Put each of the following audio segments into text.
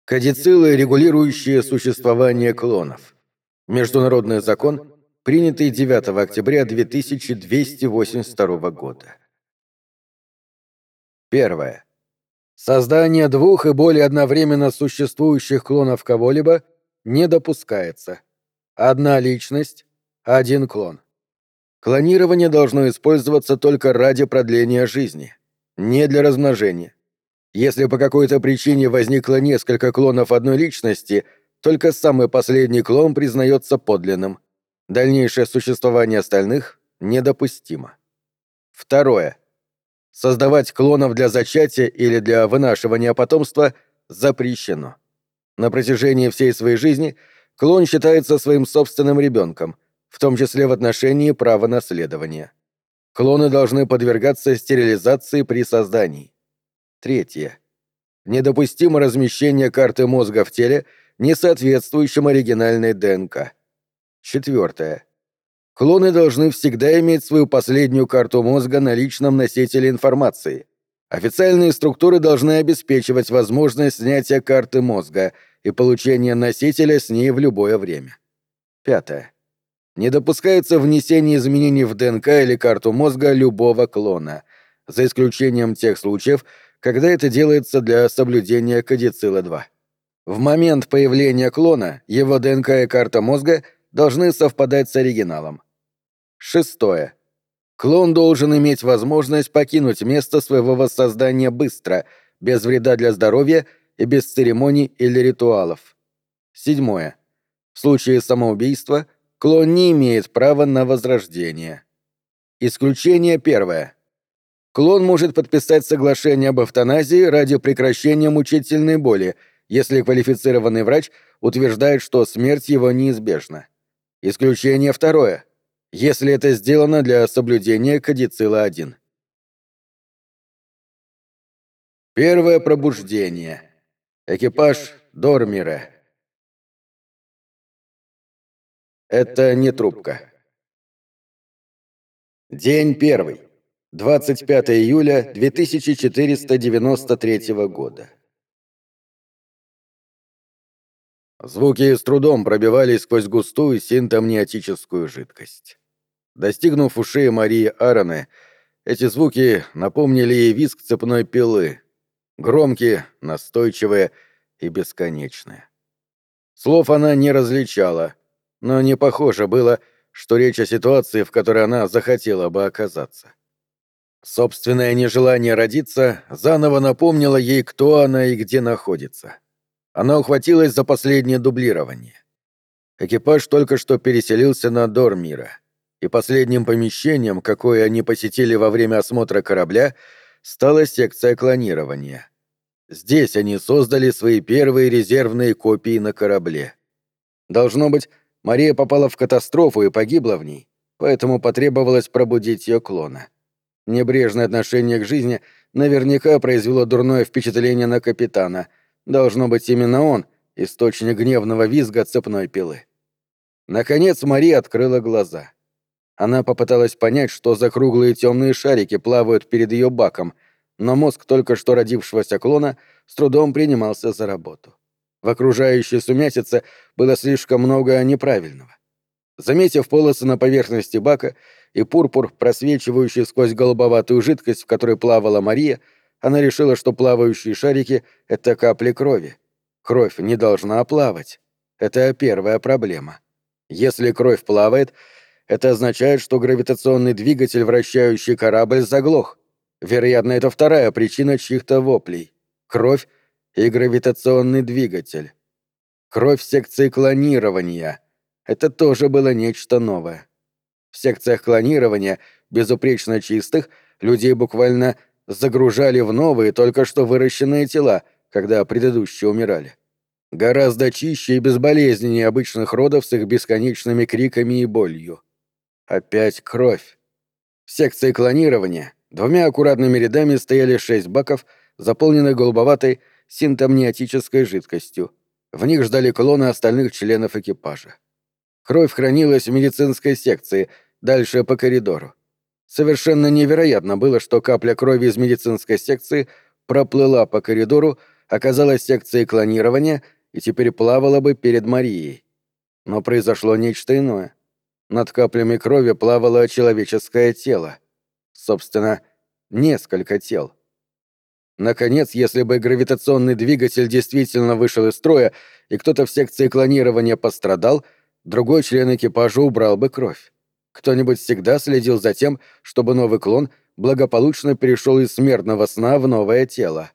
Кодицилы, регулирующие существование клонов. Международный закон, принятый 9 октября 2282 года. Первое. Создание двух и более одновременно существующих клонов кого-либо не допускается. Одна личность, один клон. Клонирование должно использоваться только ради продления жизни, не для размножения. Если по какой-то причине возникло несколько клонов одной личности, только самый последний клон признается подлинным. Дальнейшее существование остальных недопустимо. Второе. Создавать клонов для зачатия или для вынашивания потомства запрещено. На протяжении всей своей жизни клон считается своим собственным ребенком, в том числе в отношении права наследования. Клоны должны подвергаться стерилизации при создании. Третье. Недопустимо размещение карты мозга в теле, не соответствующем оригинальной ДНК. Четвертое. Клоны должны всегда иметь свою последнюю карту мозга на личном носителе информации. Официальные структуры должны обеспечивать возможность снятия карты мозга и получения носителя с ней в любое время. Пятое. Не допускается внесение изменений в ДНК или карту мозга любого клона, за исключением тех случаев, когда это делается для соблюдения кодицила 2. В момент появления клона его ДНК и карта мозга должны совпадать с оригиналом. Шестое. Клон должен иметь возможность покинуть место своего воссоздания быстро, без вреда для здоровья и без церемоний или ритуалов. Седьмое. В случае самоубийства клон не имеет права на возрождение. Исключение первое. Клон может подписать соглашение об эвтаназии ради прекращения мучительной боли, если квалифицированный врач утверждает, что смерть его неизбежна. Исключение второе. Если это сделано для соблюдения кодицила 1. Первое пробуждение. Экипаж Дормира. Это не трубка. День первый. 25 июля 2493 года. Звуки с трудом пробивались сквозь густую синтомниотическую жидкость. Достигнув ушей Марии Аароны, эти звуки напомнили ей визг цепной пилы. Громкие, настойчивые и бесконечные. Слов она не различала, но не похоже было, что речь о ситуации, в которой она захотела бы оказаться. Собственное нежелание родиться заново напомнило ей, кто она и где находится. Она ухватилась за последнее дублирование. Экипаж только что переселился на Дормира, и последним помещением, какое они посетили во время осмотра корабля, стала секция клонирования. Здесь они создали свои первые резервные копии на корабле. Должно быть, Мария попала в катастрофу и погибла в ней, поэтому потребовалось пробудить ее клона. Небрежное отношение к жизни наверняка произвело дурное впечатление на капитана. Должно быть, именно он — источник гневного визга цепной пилы. Наконец Мария открыла глаза. Она попыталась понять, что за круглые темные шарики плавают перед ее баком, но мозг только что родившегося клона с трудом принимался за работу. В окружающей сумятице было слишком много неправильного. Заметив полосы на поверхности бака и пурпур, просвечивающий сквозь голубоватую жидкость, в которой плавала Мария, она решила, что плавающие шарики — это капли крови. Кровь не должна плавать. Это первая проблема. Если кровь плавает, это означает, что гравитационный двигатель, вращающий корабль, заглох. Вероятно, это вторая причина чьих-то воплей. Кровь и гравитационный двигатель. Кровь секции клонирования. Это тоже было нечто новое. В секциях клонирования, безупречно чистых, людей буквально загружали в новые, только что выращенные тела, когда предыдущие умирали. Гораздо чище и безболезненнее обычных родов с их бесконечными криками и болью. Опять кровь. В секции клонирования двумя аккуратными рядами стояли 6 баков, заполненных голубоватой синтомниотической жидкостью. В них ждали клоны остальных членов экипажа. Кровь хранилась в медицинской секции, дальше по коридору. Совершенно невероятно было, что капля крови из медицинской секции проплыла по коридору, оказалась секцией клонирования и теперь плавала бы перед Марией. Но произошло нечто иное. Над каплями крови плавало человеческое тело. Собственно, несколько тел. Наконец, если бы гравитационный двигатель действительно вышел из строя, и кто-то в секции клонирования пострадал, другой член экипажа убрал бы кровь. Кто-нибудь всегда следил за тем, чтобы новый клон благополучно перешел из смертного сна в новое тело.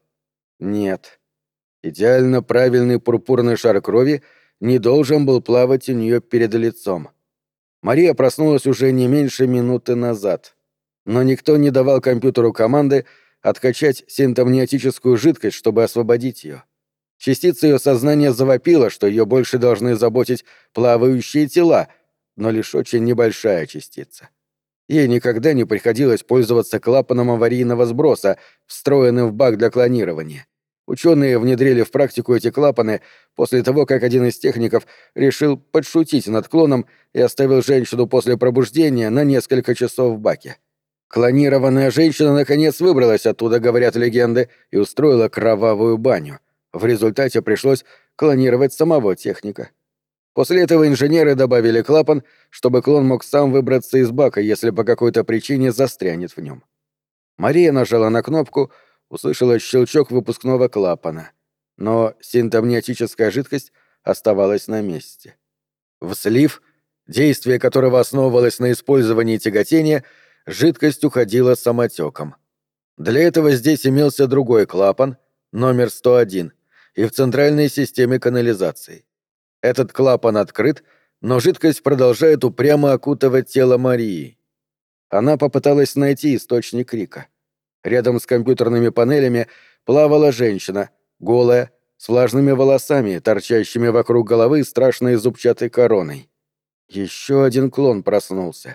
Нет. Идеально правильный пурпурный шар крови не должен был плавать у нее перед лицом. Мария проснулась уже не меньше минуты назад. Но никто не давал компьютеру команды откачать синтомниотическую жидкость, чтобы освободить ее. Частица ее сознания завопила, что ее больше должны заботить плавающие тела, но лишь очень небольшая частица. Ей никогда не приходилось пользоваться клапаном аварийного сброса, встроенным в бак для клонирования. Ученые внедрили в практику эти клапаны после того, как один из техников решил подшутить над клоном и оставил женщину после пробуждения на несколько часов в баке. Клонированная женщина наконец выбралась оттуда, говорят легенды, и устроила кровавую баню. В результате пришлось клонировать самого техника. После этого инженеры добавили клапан, чтобы клон мог сам выбраться из бака, если по какой-то причине застрянет в нем. Мария нажала на кнопку, услышала щелчок выпускного клапана. Но синтомниотическая жидкость оставалась на месте. В слив, действие которого основывалось на использовании тяготения, жидкость уходила самотеком. Для этого здесь имелся другой клапан, номер 101, и в центральной системе канализации. Этот клапан открыт, но жидкость продолжает упрямо окутывать тело Марии. Она попыталась найти источник крика. Рядом с компьютерными панелями плавала женщина, голая, с влажными волосами, торчащими вокруг головы страшной зубчатой короной. Еще один клон проснулся.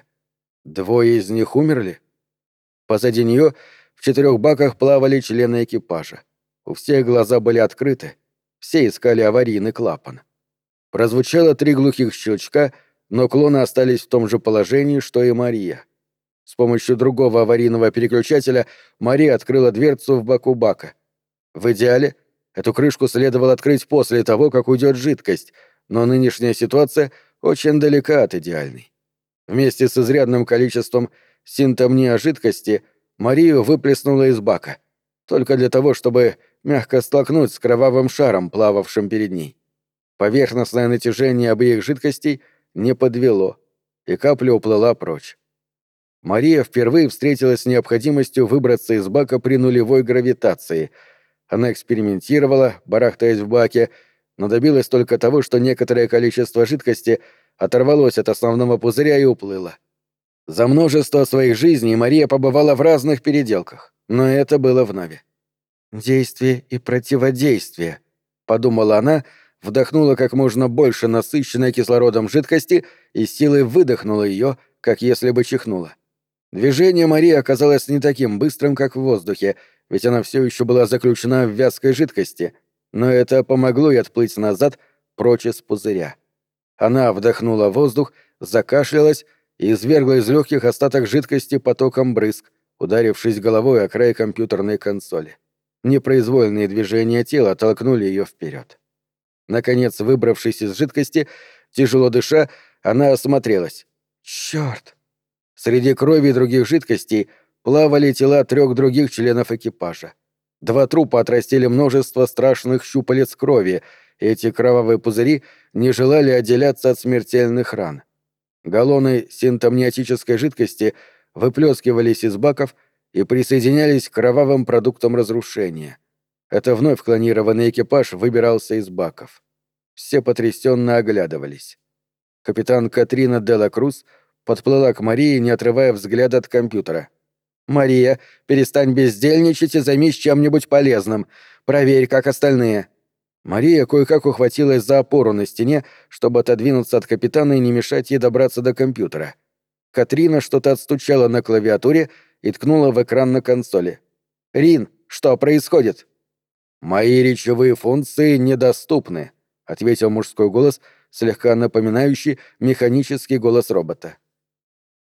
Двое из них умерли? Позади нее в 4 баках плавали члены экипажа. У всех глаза были открыты. Все искали аварийный клапан. Прозвучало 3 глухих щелчка, но клоны остались в том же положении, что и Мария. С помощью другого аварийного переключателя Мария открыла дверцу в боку бака. В идеале эту крышку следовало открыть после того, как уйдет жидкость, но нынешняя ситуация очень далека от идеальной. Вместе с изрядным количеством синтомния жидкости Марию выплеснула из бака, только для того, чтобы мягко столкнуть с кровавым шаром, плававшим перед ней. Поверхностное натяжение обеих жидкостей не подвело, и капля уплыла прочь. Мария впервые встретилась с необходимостью выбраться из бака при нулевой гравитации. Она экспериментировала, барахтаясь в баке, но добилась только того, что некоторое количество жидкости оторвалось от основного пузыря и уплыло. За множество своих жизней Мария побывала в разных переделках, но это было вновь. «Действие и противодействие», — подумала она, вдохнула как можно больше насыщенной кислородом жидкости и силой выдохнула ее, как если бы чихнула. Движение Марии оказалось не таким быстрым, как в воздухе, ведь она все еще была заключена в вязкой жидкости, но это помогло ей отплыть назад, прочь из пузыря. Она вдохнула воздух, закашлялась и извергла из легких остаток жидкости потоком брызг, ударившись головой о край компьютерной консоли. Непроизвольные движения тела толкнули ее вперед. Наконец, выбравшись из жидкости, тяжело дыша, она осмотрелась. Черт! Среди крови и других жидкостей плавали тела 3 других членов экипажа. 2 трупа отрастили множество страшных щупалец крови, и эти кровавые пузыри не желали отделяться от смертельных ран. Галлоны синтомниотической жидкости выплескивались из баков и присоединялись к кровавым продуктам разрушения. Это вновь клонированный экипаж выбирался из баков. Все потрясенно оглядывались. Капитан Катрина Делла Круз подплыла к Марии, не отрывая взгляда от компьютера. «Мария, перестань бездельничать и займись чем-нибудь полезным. Проверь, как остальные». Мария кое-как ухватилась за опору на стене, чтобы отодвинуться от капитана и не мешать ей добраться до компьютера. Катрина что-то отстучала на клавиатуре и ткнула в экран на консоли. «Рин, что происходит?» «Мои речевые функции недоступны», — ответил мужской голос, слегка напоминающий механический голос робота.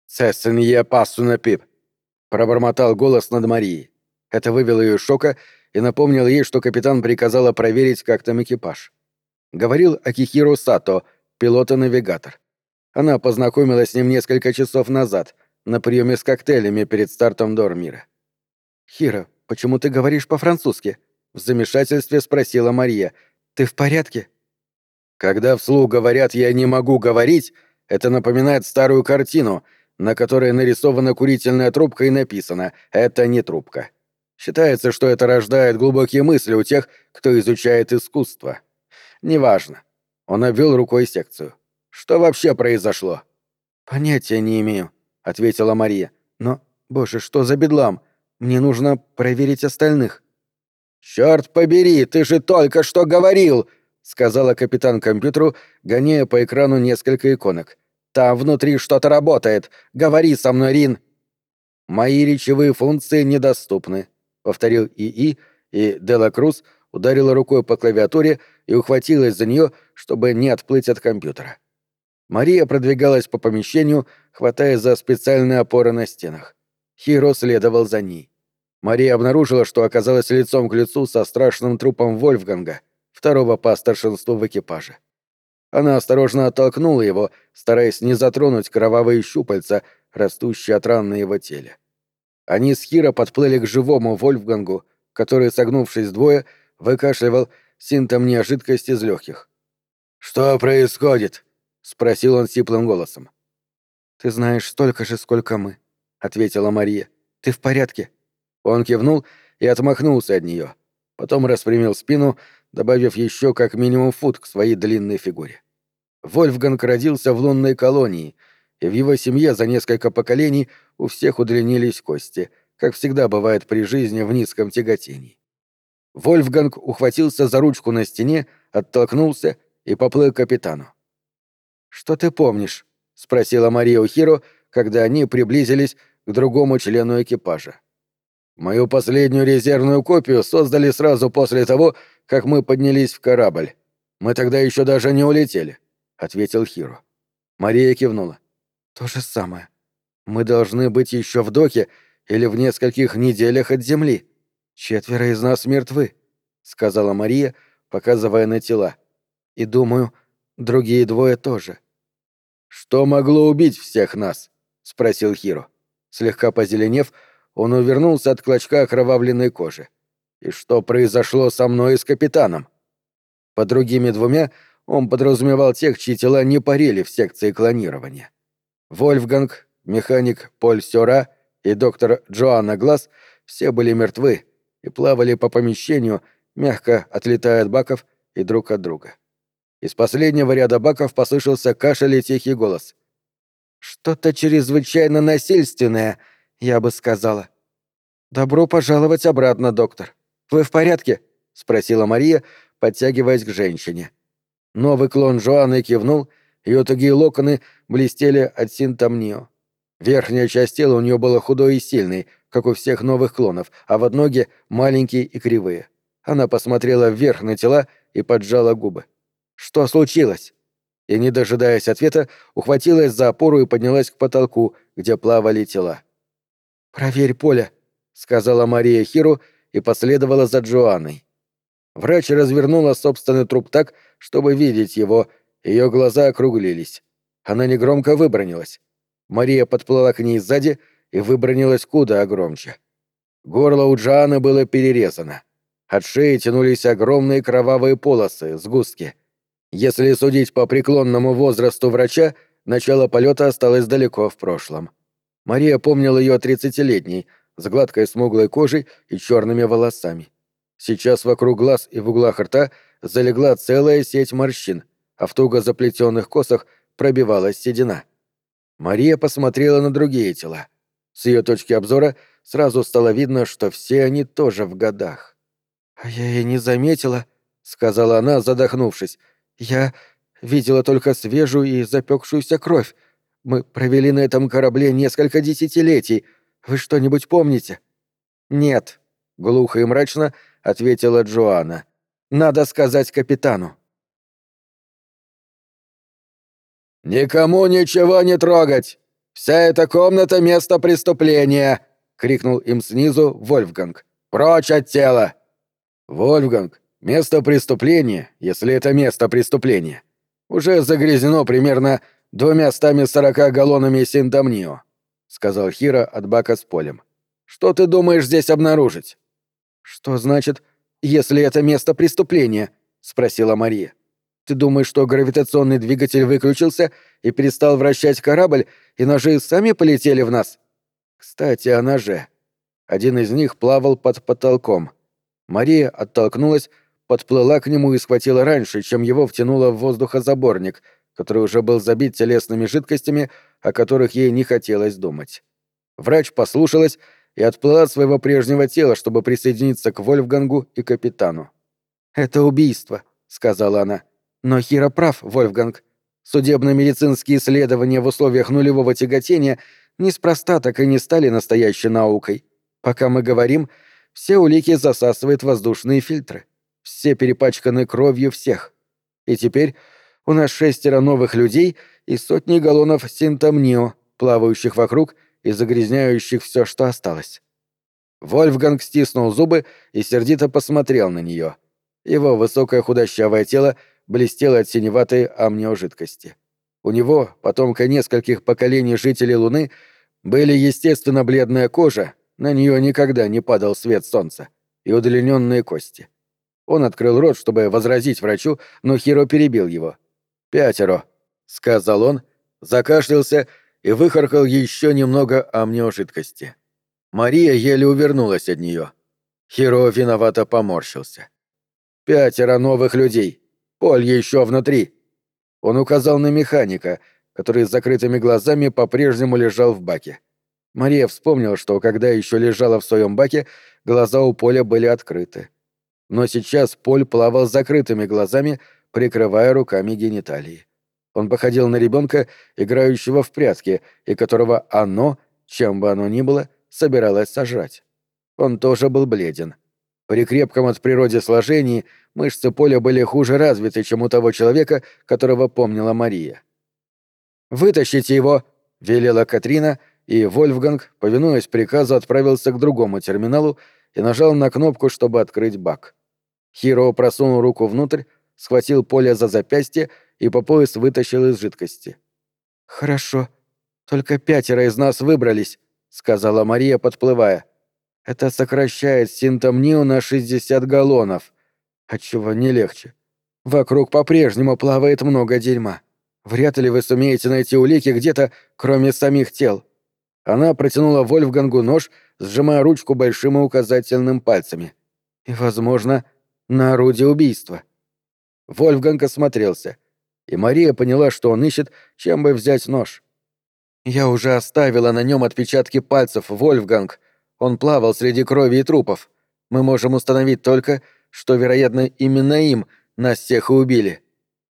«Цессенье пассуна пип», — пробормотал голос над Марией. Это вывело ее из шока, и напомнил ей, что капитан приказала проверить, как там экипаж. Говорил Акихиро Сато, пилот-навигатор. Она познакомилась с ним несколько часов назад, на приеме с коктейлями перед стартом Дормира. «Хиро, почему ты говоришь по-французски?» — в замешательстве спросила Мария. «Ты в порядке?» Когда вслух говорят «я не могу говорить», это напоминает старую картину, на которой нарисована курительная трубка и написано «это не трубка». Считается, что это рождает глубокие мысли у тех, кто изучает искусство. Неважно. Он обвел рукой секцию. Что вообще произошло? «Понятия не имею», — ответила Мария. «Но, боже, что за бедлам? Мне нужно проверить остальных». «Чёрт побери, ты же только что говорил!» — сказала капитан компьютеру, гоняя по экрану несколько иконок. «Там внутри что-то работает. Говори со мной, Рин!» «Мои речевые функции недоступны», — повторил ИИ, и Дела Круз ударила рукой по клавиатуре и ухватилась за нее, чтобы не отплыть от компьютера. Мария продвигалась по помещению, хватаясь за специальные опоры на стенах. Хиро следовал за ней. Мария обнаружила, что оказалась лицом к лицу со страшным трупом Вольфганга, второго по старшинству в экипаже. Она осторожно оттолкнула его, стараясь не затронуть кровавые щупальца, растущие от ран на его теле. Они с Хиро подплыли к живому Вольфгангу, который, согнувшись вдвое, выкашливал синтомния жидкость из легких. «Что происходит?» — спросил он сиплым голосом. «Ты знаешь столько же, сколько мы», — ответила Мария. «Ты в порядке?» Он кивнул и отмахнулся от нее. Потом распрямил спину, добавив еще как минимум фут к своей длинной фигуре. Вольфганг родился в лунной колонии, и в его семье за несколько поколений у всех удлинились кости, как всегда бывает при жизни в низком тяготении. Вольфганг ухватился за ручку на стене, оттолкнулся и поплыл к капитану. «Что ты помнишь?» — спросила Мария у Хиро, когда они приблизились к другому члену экипажа. «Мою последнюю резервную копию создали сразу после того, как мы поднялись в корабль. Мы тогда еще даже не улетели», — ответил Хиро. Мария кивнула. «То же самое. Мы должны быть еще в доке или в нескольких неделях от земли. 4 из нас мертвы», — сказала Мария, показывая на тела. «И думаю, другие 2 тоже». «Что могло убить всех нас?» — спросил Хиро. Слегка позеленев, он увернулся от клочка окровавленной кожи. «И что произошло со мной и с капитаном?» Под другими 2 он подразумевал тех, чьи тела не парили в секции клонирования. Вольфганг, механик Поль Сёра и доктор Джоанна Гласс все были мертвы и плавали по помещению, мягко отлетая от баков и друг от друга. Из последнего ряда баков послышался кашель и тихий голос. «Что-то чрезвычайно насильственное, я бы сказала». «Добро пожаловать обратно, доктор. Вы в порядке?» — спросила Мария, подтягиваясь к женщине. Новый клон Жоанны кивнул, ее тугие локоны блестели от синтомнио. Верхняя часть тела у нее была худой и сильной, как у всех новых клонов, а вот ноги маленькие и кривые. Она посмотрела вверх на тела и поджала губы. «Что случилось?» И, не дожидаясь ответа, ухватилась за опору и поднялась к потолку, где плавали тела. «Проверь поле», — сказала Мария Хиру и последовала за Джоанной. Врач развернула собственный труп так, чтобы видеть его, ее глаза округлились. Она негромко выбранилась. Мария подплыла к ней сзади и выбранилась куда громче. Горло у Джоанны было перерезано. От шеи тянулись огромные кровавые полосы, сгустки. Если судить по преклонному возрасту врача, начало полета осталось далеко в прошлом. Мария помнила ее 30-летней, с гладкой смуглой кожей и черными волосами. Сейчас вокруг глаз и в углах рта залегла целая сеть морщин, а в туго заплетенных косах пробивалась седина. Мария посмотрела на другие тела. С ее точки обзора сразу стало видно, что все они тоже в годах. «А я и не заметила», — сказала она, задохнувшись. «Я видела только свежую и запекшуюся кровь. Мы провели на этом корабле несколько десятилетий. Вы что-нибудь помните?» «Нет», — глухо и мрачно ответила Джоанна. «Надо сказать капитану». «Никому ничего не трогать! Вся эта комната — место преступления!» — крикнул им снизу Вольфганг. «Прочь от тела!» «Вольфганг, место преступления, если это место преступления, уже загрязнено примерно 240 галлонами синтамнио», — сказал Хиро от бака с полем. «Что ты думаешь здесь обнаружить?» «Что значит, если это место преступления?» — спросила Мария. «Ты думаешь, что гравитационный двигатель выключился и перестал вращать корабль, и ножи сами полетели в нас?» «Кстати, о ноже. Один из них плавал под потолком. Мария оттолкнулась, подплыла к нему и схватила раньше, чем его втянуло в воздухозаборник, который уже был забит телесными жидкостями, о которых ей не хотелось думать. Врач послушалась и отплыла от своего прежнего тела, чтобы присоединиться к Вольфгангу и капитану. «Это убийство», — сказала она. «Но Хиро прав, Вольфганг. Судебно-медицинские исследования в условиях нулевого тяготения неспроста так и не стали настоящей наукой. Пока мы говорим, все улики засасывают воздушные фильтры. Все перепачканы кровью всех. И теперь у нас 6 новых людей и сотни галлонов синтамнио, плавающих вокруг и загрязняющих все, что осталось». Вольфганг стиснул зубы и сердито посмотрел на нее. Его высокое худощавое тело блестело от синеватой амниожидкости. У него, потомка нескольких поколений жителей Луны, были естественно бледная кожа, на нее никогда не падал свет солнца, и удлиненные кости. Он открыл рот, чтобы возразить врачу, но Хиро перебил его. «5», — сказал он, закашлялся и выхаркал еще немного амниожидкости. Мария еле увернулась от нее. Хиро виновато поморщился. 5 новых людей. Поль еще внутри. Он указал на механика, который с закрытыми глазами по-прежнему лежал в баке. Мария вспомнила, что когда еще лежала в своем баке, глаза у Поля были открыты. Но сейчас Поль плавал с закрытыми глазами, прикрывая руками гениталии. Он походил на ребенка, играющего в прятки, и которого оно, чем бы оно ни было, собиралось сожрать. Он тоже был бледен. При крепком от природы сложении мышцы Поля были хуже развиты, чем у того человека, которого помнила Мария. «Вытащите его!» — велела Катрина, и Вольфганг, повинуясь приказу, отправился к другому терминалу и нажал на кнопку, чтобы открыть бак. Хиро просунул руку внутрь, схватил Поля за запястье и по пояс вытащил из жидкости. «Хорошо. Только 5 из нас выбрались», — сказала Мария, подплывая. «Это сокращает синтамнию на 60 галлонов. Отчего не легче. Вокруг по-прежнему плавает много дерьма. Вряд ли вы сумеете найти улики где-то, кроме самих тел». Она протянула Вольфгангу нож, сжимая ручку большим и указательным пальцами. «И, возможно, на орудие убийства». Вольфганг осмотрелся, и Мария поняла, что он ищет, чем бы взять нож. «Я уже оставила на нем отпечатки пальцев, Вольфганг. Он плавал среди крови и трупов. Мы можем установить только, что, вероятно, именно им нас всех и убили».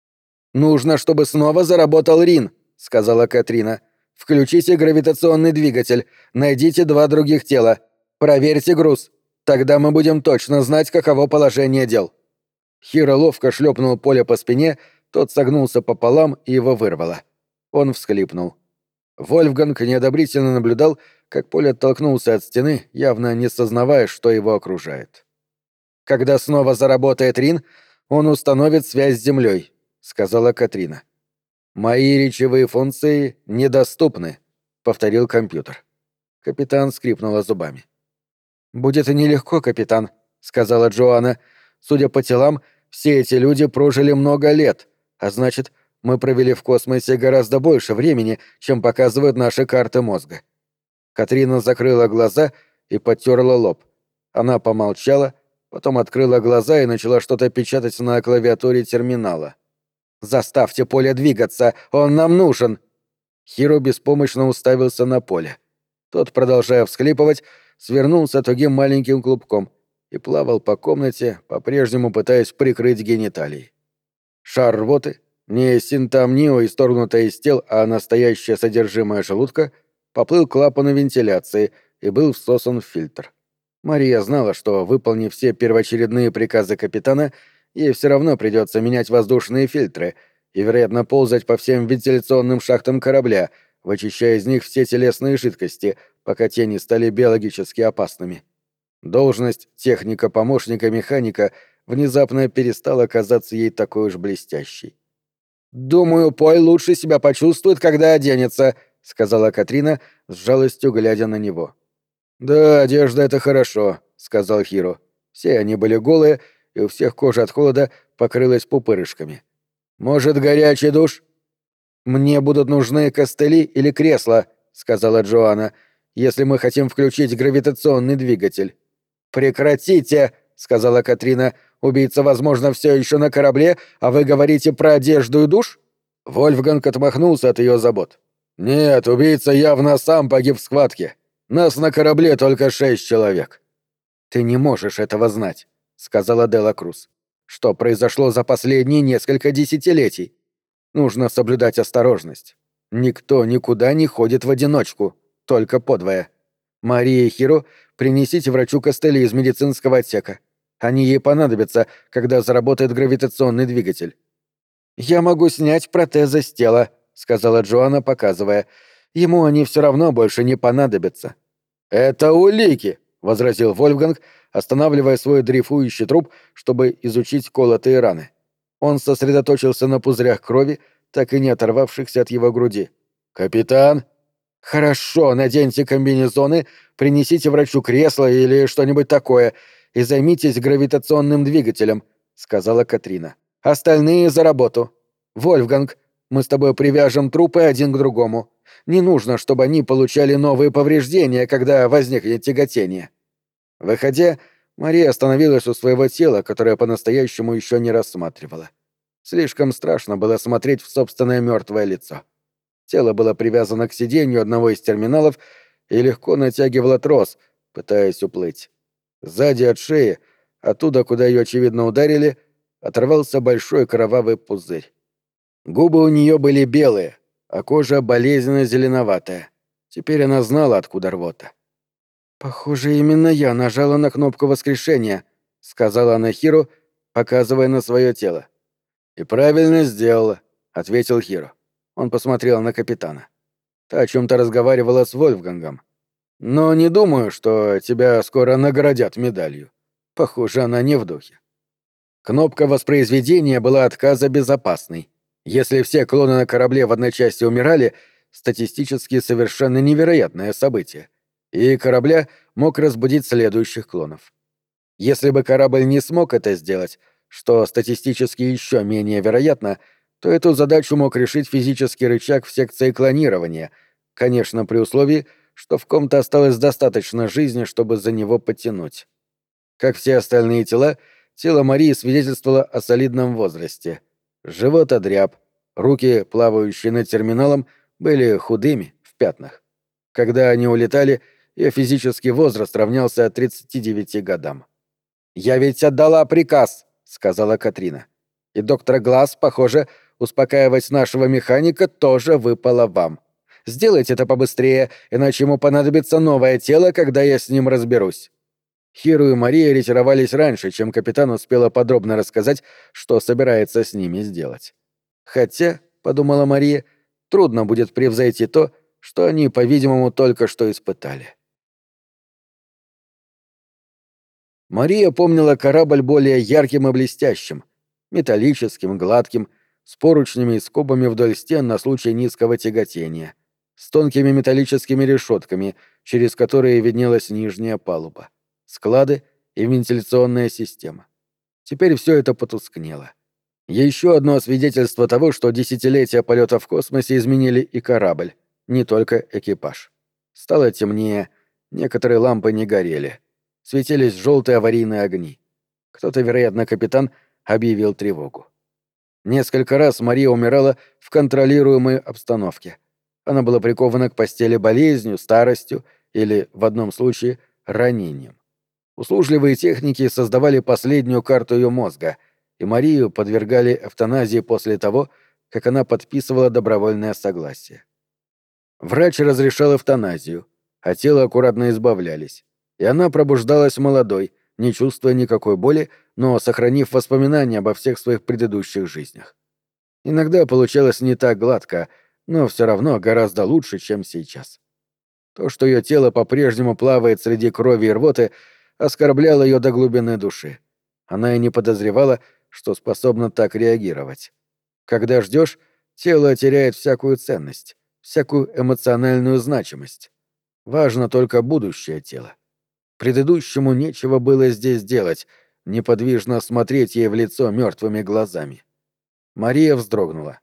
«Нужно, чтобы снова заработал Рин», — сказала Катрина. «Включите гравитационный двигатель, найдите 2 других тела, проверьте груз. Тогда мы будем точно знать, каково положение дел». Хиро ловко шлепнул Поля по спине, тот согнулся пополам и его вырвало. Он всхлипнул. Вольфганг неодобрительно наблюдал, как Поль оттолкнулся от стены, явно не сознавая, что его окружает. «Когда снова заработает Рин, он установит связь с Землей», — сказала Катрина. «Мои речевые функции недоступны», — повторил компьютер. Капитан скрипнула зубами. «Будет и нелегко, капитан», — сказала Джоанна. «Судя по телам, все эти люди прожили много лет, а значит, мы провели в космосе гораздо больше времени, чем показывают наши карты мозга». Катрина закрыла глаза и подтерла лоб. Она помолчала, потом открыла глаза и начала что-то печатать на клавиатуре терминала. «Заставьте Поля двигаться! Он нам нужен!» Хиро беспомощно уставился на Поля. Тот, продолжая всхлипывать, свернулся тугим маленьким клубком и плавал по комнате, по-прежнему пытаясь прикрыть гениталии. Шар рвоты, не синтамнио, исторгнутое из тел, а настоящее содержимое желудка, поплыл к клапану вентиляции и был всосан в фильтр. Мария знала, что, выполнив все первоочередные приказы капитана, ей все равно придется менять воздушные фильтры и, вероятно, ползать по всем вентиляционным шахтам корабля, вычищая из них все телесные жидкости, пока те не стали биологически опасными. Должность техника-помощника-механика внезапно перестала казаться ей такой уж блестящей. «Думаю, Поль лучше себя почувствует, когда оденется», — сказала Катрина, с жалостью глядя на него. «Да, одежда — это хорошо», — сказал Хиро. Все они были голые, и у всех кожа от холода покрылась пупырышками. «Может, горячий душ?» «Мне будут нужны костыли или кресла», — сказала Джоанна, «если мы хотим включить гравитационный двигатель». «Прекратите», — сказала Катрина, «убийца, возможно, все еще на корабле, а вы говорите про одежду и душ?» Вольфганг отмахнулся от ее забот. «Нет, убийца явно сам погиб в схватке. Нас на корабле только 6 человек». «Ты не можешь этого знать», — сказала Делла Круз. «Что произошло за последние несколько десятилетий? Нужно соблюдать осторожность. Никто никуда не ходит в одиночку, только подвое. Мария и Хиро, принесите врачу костыли из медицинского отсека. Они ей понадобятся, когда заработает гравитационный двигатель». «Я могу снять протезы с тела», — сказала Джоанна, показывая. «Ему они все равно больше не понадобятся». «Это улики», — возразил Вольфганг, останавливая свой дрейфующий труп, чтобы изучить колотые раны. Он сосредоточился на пузырях крови, так и не оторвавшихся от его груди. «Капитан?» «Хорошо, наденьте комбинезоны, принесите врачу кресло или что-нибудь такое и займитесь гравитационным двигателем», — сказала Катрина. «Остальные за работу. Вольфганг, мы с тобой привяжем трупы один к другому. Не нужно, чтобы они получали новые повреждения, когда возникнет тяготение». Выходя, Мария остановилась у своего тела, которое по-настоящему еще не рассматривала. Слишком страшно было смотреть в собственное мертвое лицо. Тело было привязано к сиденью одного из терминалов и легко натягивало трос, пытаясь уплыть. Сзади от шеи, оттуда, куда ее очевидно ударили, оторвался большой кровавый пузырь. Губы у нее были белые, а кожа болезненно зеленоватая. Теперь она знала, откуда рвота. «Похоже, именно я нажала на кнопку воскрешения», — сказала она Хиро, показывая на свое тело. «И правильно сделала», — ответил Хиро. Он посмотрел на капитана. «Ты о чем-то разговаривала с Вольфгангом. Но не думаю, что тебя скоро наградят медалью. Похоже, она не в духе». Кнопка воспроизведения была отказа безопасной. Если все клоны на корабле в одночасье умирали, статистически совершенно невероятное событие. И корабля мог разбудить следующих клонов. Если бы корабль не смог это сделать, что статистически еще менее вероятно, то эту задачу мог решить физический рычаг в секции клонирования, конечно, при условии, что в ком-то осталось достаточно жизни, чтобы за него потянуть. Как все остальные тела, тело Марии свидетельствовало о солидном возрасте. Живот одряб, руки, плавающие над терминалом, были худыми, в пятнах. Когда они улетали, ее физический возраст равнялся 39 годам. «Я ведь отдала приказ», — сказала Катрина. «И доктор Глаз, похоже, успокаивать нашего механика тоже выпало вам. Сделайте это побыстрее, иначе ему понадобится новое тело, когда я с ним разберусь». Хиру и Мария ретировались раньше, чем капитан успела подробно рассказать, что собирается с ними сделать. Хотя, — подумала Мария, — трудно будет превзойти то, что они, по-видимому, только что испытали. Мария помнила корабль более ярким и блестящим, металлическим, гладким, с поручнями и скобами вдоль стен на случай низкого тяготения, с тонкими металлическими решетками, через которые виднелась нижняя палуба, склады и вентиляционная система. Теперь все это потускнело. Еще одно свидетельство того, что десятилетия полета в космосе изменили и корабль, не только экипаж. Стало темнее, некоторые лампы не горели. Светились желтые аварийные огни. Кто-то, вероятно, капитан, объявил тревогу. Несколько раз Мария умирала в контролируемой обстановке. Она была прикована к постели болезнью, старостью или, в одном случае, ранением. Услужливые техники создавали последнюю карту ее мозга, и Марию подвергали эвтаназии после того, как она подписывала добровольное согласие. Врач разрешал эвтаназию, а тело аккуратно избавлялись, и она пробуждалась молодой, не чувствуя никакой боли, но сохранив воспоминания обо всех своих предыдущих жизнях. Иногда получалось не так гладко, но все равно гораздо лучше, чем сейчас. То, что ее тело по-прежнему плавает среди крови и рвоты, оскорблял ее до глубины души. Она и не подозревала, что способна так реагировать. Когда ждешь, тело теряет всякую ценность, всякую эмоциональную значимость. Важно только будущее тело. Предыдущему нечего было здесь делать, неподвижно смотреть ей в лицо мертвыми глазами. Мария вздрогнула.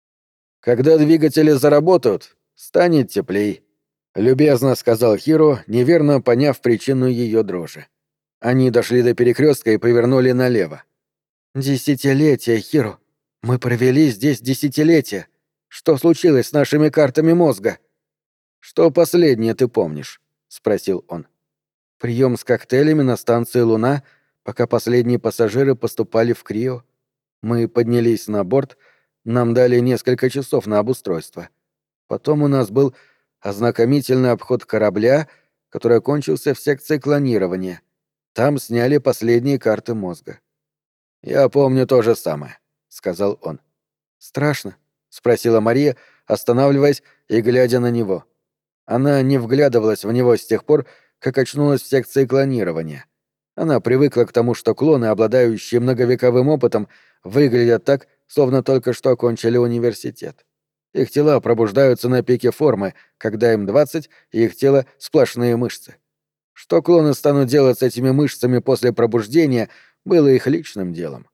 «Когда двигатели заработают, станет теплей», — любезно сказал Хиро, неверно поняв причину ее дрожи. Они дошли до перекрестка и повернули налево. «Десятилетия, Хиро. Мы провели здесь десятилетия. Что случилось с нашими картами мозга?» «Что последнее ты помнишь?» — спросил он. «Прием с коктейлями на станции «Луна», пока последние пассажиры поступали в Крио. Мы поднялись на борт, нам дали несколько часов на обустройство. Потом у нас был ознакомительный обход корабля, который окончился в секции клонирования. Там сняли последние карты мозга». «Я помню то же самое», — сказал он. «Страшно?» — спросила Мария, останавливаясь и глядя на него. Она не вглядывалась в него с тех пор, как очнулась в секции клонирования. Она привыкла к тому, что клоны, обладающие многовековым опытом, выглядят так, словно только что окончили университет. Их тела пробуждаются на пике формы, когда им 20, и их тело — сплошные мышцы. Что клоны станут делать с этими мышцами после пробуждения, было их личным делом.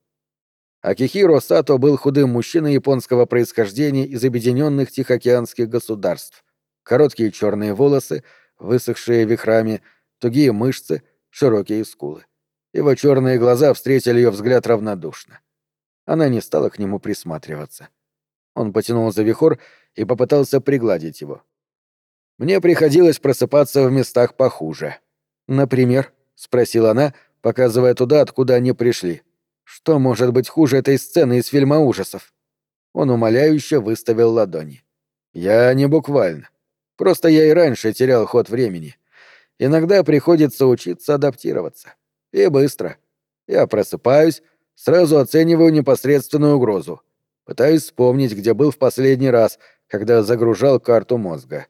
Акихиро Сато был худым мужчиной японского происхождения из объединенных Тихоокеанских государств. Короткие черные волосы, высохшие вихрами, тугие мышцы, широкие скулы. Его черные глаза встретили ее взгляд равнодушно. Она не стала к нему присматриваться. Он потянул за вихор и попытался пригладить его. «Мне приходилось просыпаться в местах похуже». «Например?» — спросила она, показывая туда, откуда они пришли. «Что может быть хуже этой сцены из фильма ужасов?» Он умоляюще выставил ладони. «Я не буквально. Просто я и раньше терял ход времени. Иногда приходится учиться адаптироваться. И быстро. Я просыпаюсь, сразу оцениваю непосредственную угрозу. Пытаюсь вспомнить, где был в последний раз, когда загружал карту мозга.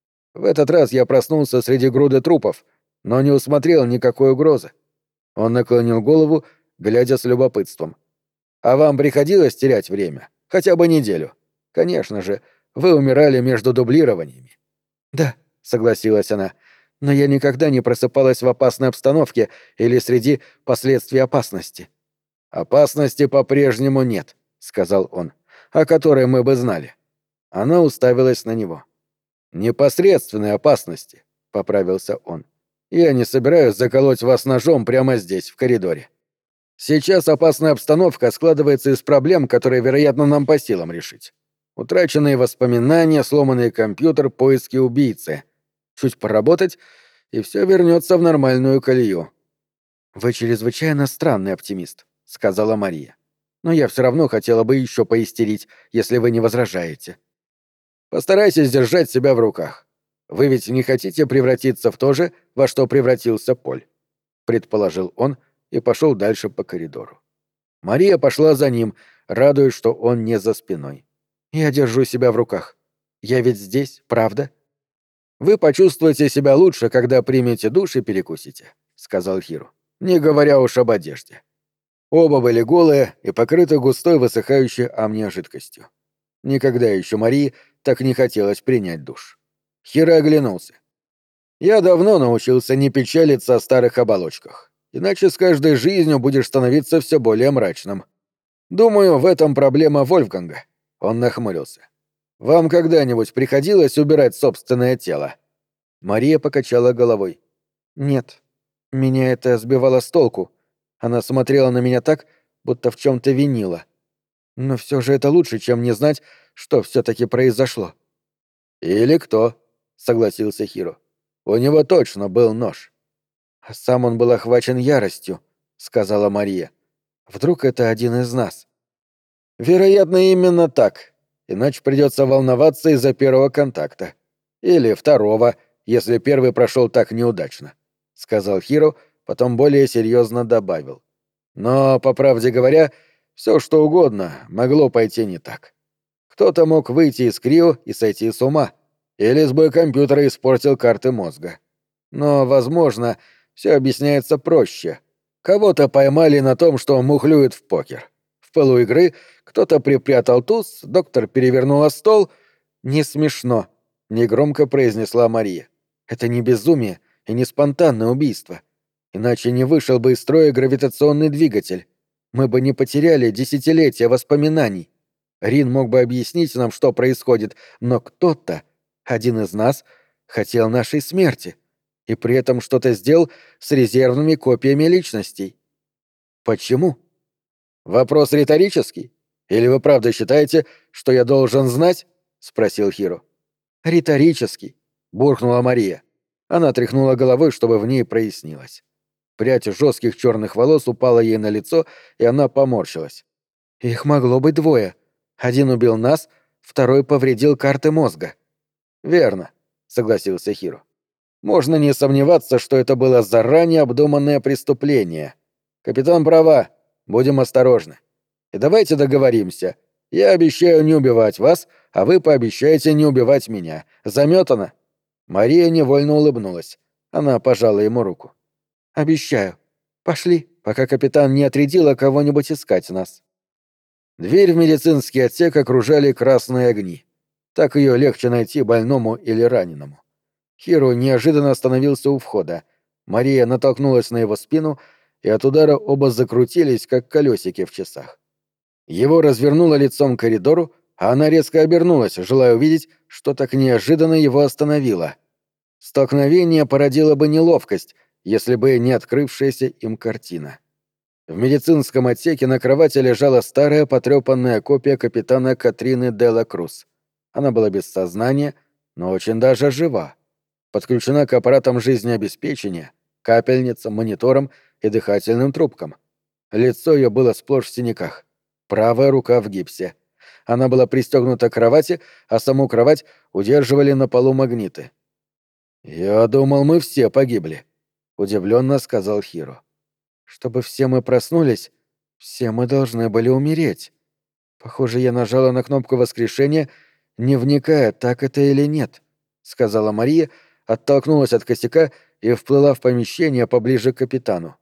В этот раз я проснулся среди груды трупов, но не усмотрел никакой угрозы». Он наклонил голову, глядя с любопытством. «А вам приходилось терять время? Хотя бы неделю? Конечно же, вы умирали между дублированиями». «Да», — согласилась она, — «но я никогда не просыпалась в опасной обстановке или среди последствий опасности». «Опасности по-прежнему нет», — сказал он, — «о которой мы бы знали». Она уставилась на него. «Непосредственной опасности», — поправился он. «Я не собираюсь заколоть вас ножом прямо здесь, в коридоре. Сейчас опасная обстановка складывается из проблем, которые, вероятно, нам по силам решить. Утраченные воспоминания, сломанный компьютер, поиски убийцы. Чуть поработать, и все вернется в нормальную колею». «Вы чрезвычайно странный оптимист», — сказала Мария. «Но я все равно хотела бы еще поистерить, если вы не возражаете». «Постарайтесь держать себя в руках. Вы ведь не хотите превратиться в то же, во что превратился Поль», — предположил он и пошел дальше по коридору. Мария пошла за ним, радуясь, что он не за спиной. «Я держу себя в руках. Я ведь здесь, правда?» «Вы почувствуете себя лучше, когда примете душ и перекусите», — сказал Хиру. «Не говоря уж об одежде». Оба были голые и покрыты густой высыхающей амния жидкостью. Никогда еще Марии так не хотелось принять душ. Хиро оглянулся. «Я давно научился не печалиться о старых оболочках, иначе с каждой жизнью будешь становиться все более мрачным. Думаю, в этом проблема Вольфганга». Он нахмурился. «Вам когда-нибудь приходилось убирать собственное тело?» Мария покачала головой. «Нет. Меня это сбивало с толку. Она смотрела на меня так, будто в чем-то винила. Но все же это лучше, чем не знать, что все-таки произошло». «Или кто?» — согласился Хиро. «У него точно был нож». «А сам он был охвачен яростью», — сказала Мария. «Вдруг это один из нас?» «Вероятно, именно так. Иначе придется волноваться из-за первого контакта. Или второго, если первый прошел так неудачно», — сказал Хиро, потом более серьезно добавил. «Но, по правде говоря, все что угодно могло пойти не так. Кто-то мог выйти из Крио и сойти с ума, или сбой компьютера испортил карты мозга. Но, возможно, все объясняется проще. Кого-то поймали на том, что он мухлюет в покер. В пылу игры кто-то припрятал туз, доктор перевернула стол. «Не смешно», — негромко произнесла Мария. «Это не безумие и не спонтанное убийство. Иначе не вышел бы из строя гравитационный двигатель. Мы бы не потеряли десятилетия воспоминаний. Рин мог бы объяснить нам, что происходит, но кто-то, один из нас, хотел нашей смерти и при этом что-то сделал с резервными копиями личностей. Почему? Вопрос риторический? Или вы правда считаете, что я должен знать? Спросил Хиро. Риторический, буркнула Мария. Она тряхнула головой, чтобы в ней прояснилось. Прядь жестких черных волос упала ей на лицо, и она поморщилась. Их могло быть двое. Один убил нас, второй повредил карты мозга. Верно, согласился Хиро. Можно не сомневаться, что это было заранее обдуманное преступление. Капитан права, будем осторожны. И давайте договоримся. Я обещаю не убивать вас, а вы пообещаете не убивать меня. Заметано?» Мария невольно улыбнулась. Она пожала ему руку. «Обещаю. Пошли, пока капитан не отрядила кого-нибудь искать нас». Дверь в медицинский отсек окружали красные огни. Так ее легче найти больному или раненому. Хиро неожиданно остановился у входа. Мария натолкнулась на его спину, и от удара оба закрутились, как колесики в часах. Его развернуло лицом к коридору, а она резко обернулась, желая увидеть, что так неожиданно его остановило. Столкновение породило бы неловкость, если бы не открывшаяся им картина. В медицинском отсеке на кровати лежала старая потрепанная копия капитана Катрины Делла Круз. Она была без сознания, но очень даже жива. Подключена к аппаратам жизнеобеспечения, капельницам, мониторам и дыхательным трубкам. Лицо ее было сплошь в синяках. Правая рука в гипсе. Она была пристегнута к кровати, а саму кровать удерживали на полу магниты. «Я думал, мы все погибли», — удивленно сказал Хиро. «Чтобы все мы проснулись, все мы должны были умереть. Похоже, я нажала на кнопку воскрешения, не вникая, так это или нет», — сказала Мария, оттолкнулась от косяка и вплыла в помещение поближе к капитану.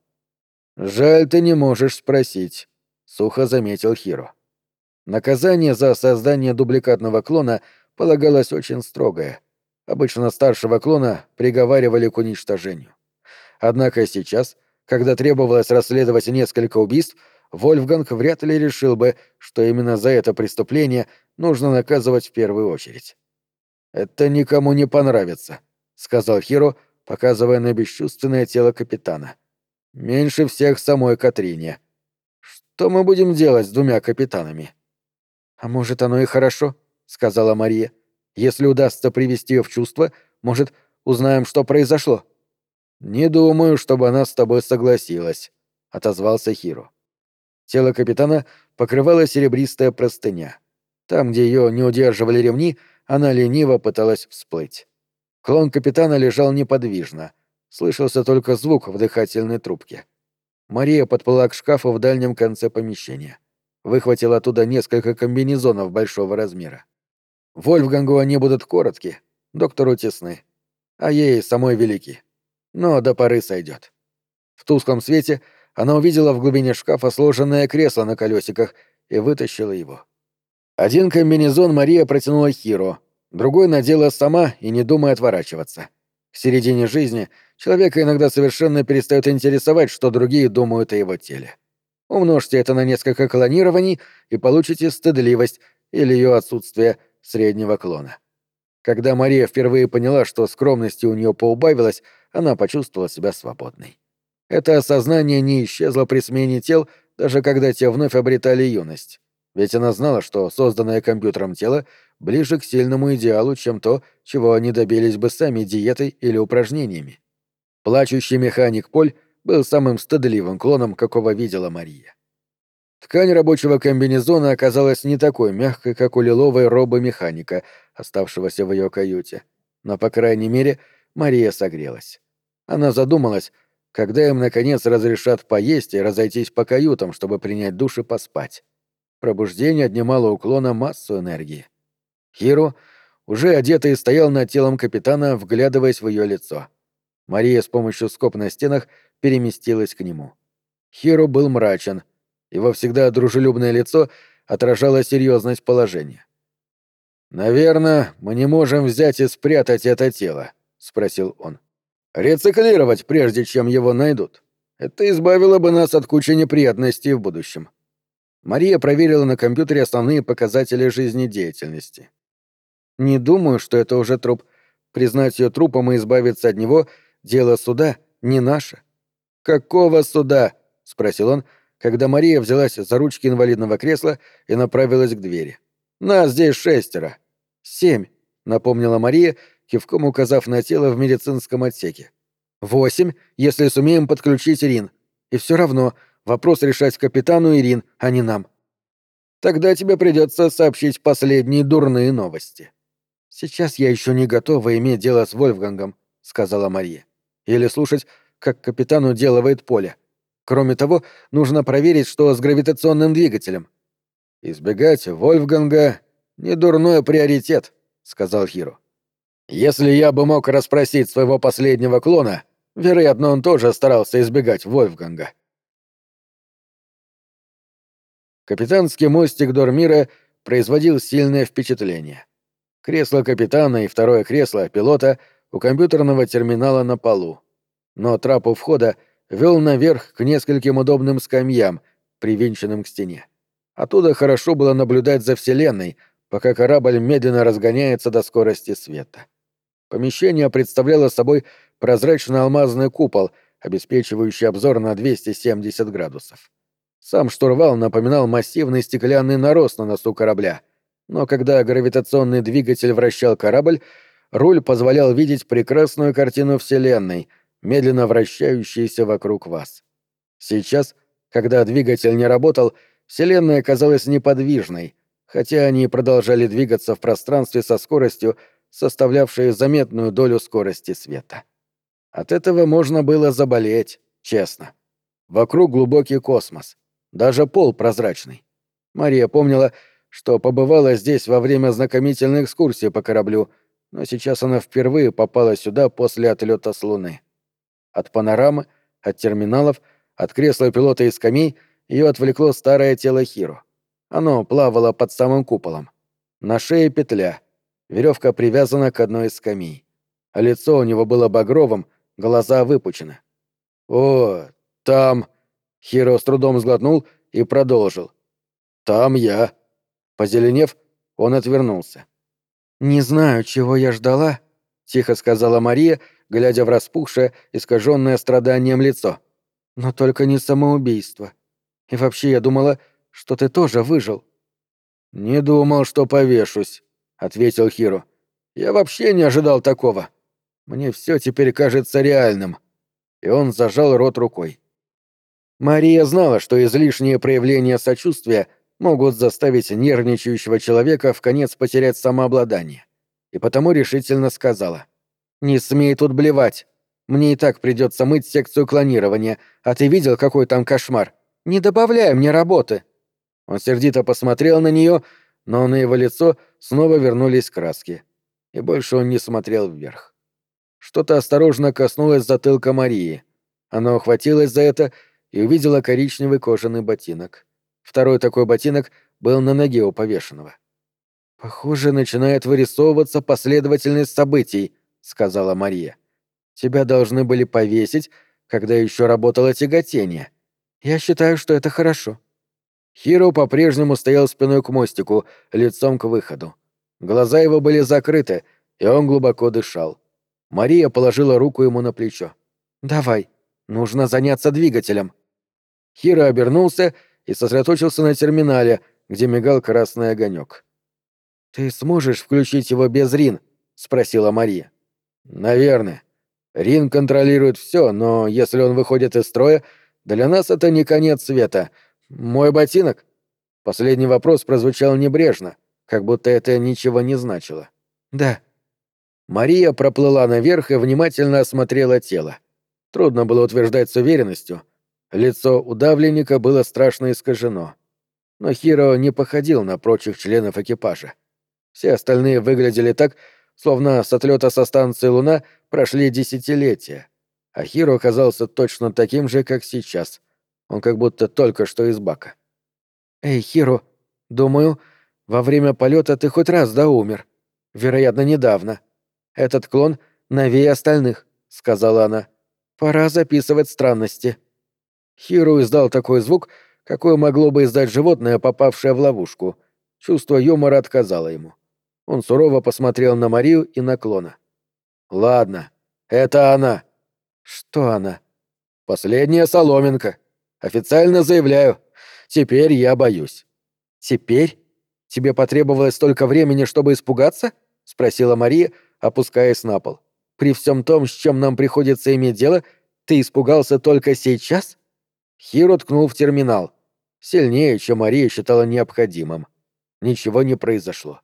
«Жаль, ты не можешь спросить», — сухо заметил Хиро. Наказание за создание дубликатного клона полагалось очень строгое. Обычно старшего клона приговаривали к уничтожению. Однако сейчас, когда требовалось расследовать несколько убийств, Вольфганг вряд ли решил бы, что именно за это преступление нужно наказывать в первую очередь. «Это никому не понравится», — сказал Хиро, показывая на бесчувственное тело капитана. «Меньше всех самой Катрине. Что мы будем делать с двумя капитанами?» «А может, оно и хорошо», — сказала Мария. «Если удастся привести ее в чувство, может, узнаем, что произошло». «Не думаю, чтобы она с тобой согласилась», — отозвался Хиро. Тело капитана покрывала серебристая простыня. Там, где ее не удерживали ремни, она лениво пыталась всплыть. Клон капитана лежал неподвижно. Слышался только звук в дыхательной трубке. Мария подплыла к шкафу в дальнем конце помещения. Выхватила оттуда несколько комбинезонов большого размера. Вольфгангу они будут коротки, доктору тесны, а ей самой велики. Но до поры сойдет. В тусклом свете она увидела в глубине шкафа сложенное кресло на колесиках и вытащила его. Один комбинезон Мария протянула Хиро, другой надела сама и не думая отворачиваться. К середине жизни человека иногда совершенно перестает интересовать, что другие думают о его теле. Умножьте это на несколько клонирований и получите стыдливость или ее отсутствие среднего клона. Когда Мария впервые поняла, что скромности у нее поубавилось, она почувствовала себя свободной. Это осознание не исчезло при смене тел, даже когда те вновь обретали юность. Ведь она знала, что созданное компьютером тело ближе к сильному идеалу, чем то, чего они добились бы сами диетой или упражнениями. Плачущий механик Поль был самым стыдливым клоном, какого видела Мария. Ткань рабочего комбинезона оказалась не такой мягкой, как у лиловой робы механика, оставшегося в ее каюте. Но, по крайней мере, Мария согрелась. Она задумалась, когда им, наконец, разрешат поесть и разойтись по каютам, чтобы принять душ и поспать. Пробуждение отнимало у клона массу энергии. Хиро, уже одетый, стоял над телом капитана, вглядываясь в ее лицо. Мария с помощью скоб на стенах переместилась к нему. Хиро был мрачен. Его всегда дружелюбное лицо отражало серьезность положения. «Наверное, мы не можем взять и спрятать это тело», — спросил он. «Рециклировать, прежде чем его найдут. Это избавило бы нас от кучи неприятностей в будущем». Мария проверила на компьютере основные показатели жизнедеятельности. «Не думаю, что это уже труп. Признать ее трупом и избавиться от него — дело суда, не наше». «Какого суда?» — спросил он, когда Мария взялась за ручки инвалидного кресла и направилась к двери. «Нас здесь 6. 7», — напомнила Мария, кивком указав на тело в медицинском отсеке. 8, если сумеем подключить Ирин. И все равно вопрос решать капитану Ирин, а не нам. Тогда тебе придется сообщить последние дурные новости. Сейчас я еще не готова иметь дело с Вольфгангом, сказала Мария. Или слушать, как капитан уделывает поле. Кроме того, нужно проверить, что с гравитационным двигателем. Избегать Вольфганга — не дурной приоритет, сказал Хиро. Если я бы мог расспросить своего последнего клона, вероятно, он тоже старался избегать Вольфганга. Капитанский мостик Дормира производил сильное впечатление. Кресло капитана и второе кресло пилота у компьютерного терминала на полу. Но трап у входа вел наверх к нескольким удобным скамьям, привинченным к стене. Оттуда хорошо было наблюдать за Вселенной, пока корабль медленно разгоняется до скорости света. Помещение представляло собой прозрачно-алмазный купол, обеспечивающий обзор на 270 градусов. Сам штурвал напоминал массивный стеклянный нарост на носу корабля, но когда гравитационный двигатель вращал корабль, руль позволял видеть прекрасную картину Вселенной, медленно вращающуюся вокруг вас. Сейчас, когда двигатель не работал, Вселенная казалась неподвижной, хотя они продолжали двигаться в пространстве со скоростью, составлявшей заметную долю скорости света. От этого можно было заболеть, честно. Вокруг глубокий космос, даже пол прозрачный. Мария помнила, что побывала здесь во время знакомительной экскурсии по кораблю, но сейчас она впервые попала сюда после отлета с Луны. От панорамы, от терминалов, от кресла пилота и скамей ее отвлекло старое тело Хиро. Оно плавало под самым куполом. На шее петля, веревка привязана к одной из скамей. А лицо у него было багровым, глаза выпучены. «О, там...» Хиро с трудом сглотнул и продолжил. «Там я». Позеленев, он отвернулся. «Не знаю, чего я ждала», — тихо сказала Мария, глядя в распухшее, искаженное страданием лицо. «Но только не самоубийство. И вообще я думала, что ты тоже выжил». «Не думал, что повешусь», — ответил Хиро. «Я вообще не ожидал такого. Мне все теперь кажется реальным». И он зажал рот рукой. Мария знала, что излишние проявления сочувствия могут заставить нервничающего человека вконец потерять самообладание. И потому решительно сказала: «Не смей тут блевать. Мне и так придется мыть секцию клонирования, а ты видел, какой там кошмар? Не добавляй мне работы». Он сердито посмотрел на нее, но на его лицо снова вернулись краски. И больше он не смотрел вверх. Что-то осторожно коснулось затылка Марии. Она ухватилась за это и увидела коричневый кожаный ботинок. Второй такой ботинок был на ноге у повешенного. «Похоже, начинает вырисовываться последовательность событий», — сказала Мария. «Тебя должны были повесить, когда еще работало тяготение. Я считаю, что это хорошо». Хиро по-прежнему стоял спиной к мостику, лицом к выходу. Глаза его были закрыты, и он глубоко дышал. Мария положила руку ему на плечо. «Давай, нужно заняться двигателем». Хиро обернулся и сосредоточился на терминале, где мигал красный огонек. «Ты сможешь включить его без Рин?» — спросила Мария. «Наверное. Рин контролирует все, но если он выходит из строя, для нас это не конец света. Мой ботинок?» Последний вопрос прозвучал небрежно, как будто это ничего не значило. «Да». Мария проплыла наверх и внимательно осмотрела тело. Трудно было утверждать с уверенностью. Лицо удавленника было страшно искажено. Но Хиро не походил на прочих членов экипажа. Все остальные выглядели так, словно с отлета со станции Луна прошли десятилетия, А Хиро оказался точно таким же, как сейчас. Он как будто только что из бака. «Эй, Хиро, думаю, во время полета ты хоть раз умер. Вероятно, недавно. Этот клон новее остальных», — сказала она. «Пора записывать странности». Хиро издал такой звук, какой могло бы издать животное, попавшее в ловушку. Чувство юмора отказало ему. Он сурово посмотрел на Марию и на клона. «Ладно, это она». «Что она?» «Последняя соломинка. Официально заявляю. Теперь я боюсь». «Теперь? Тебе потребовалось столько времени, чтобы испугаться?» — спросила Мария, опускаясь на пол. «При всем том, с чем нам приходится иметь дело, ты испугался только сейчас?» Хиро ткнул в терминал. Сильнее, чем Мария считала необходимым. Ничего не произошло.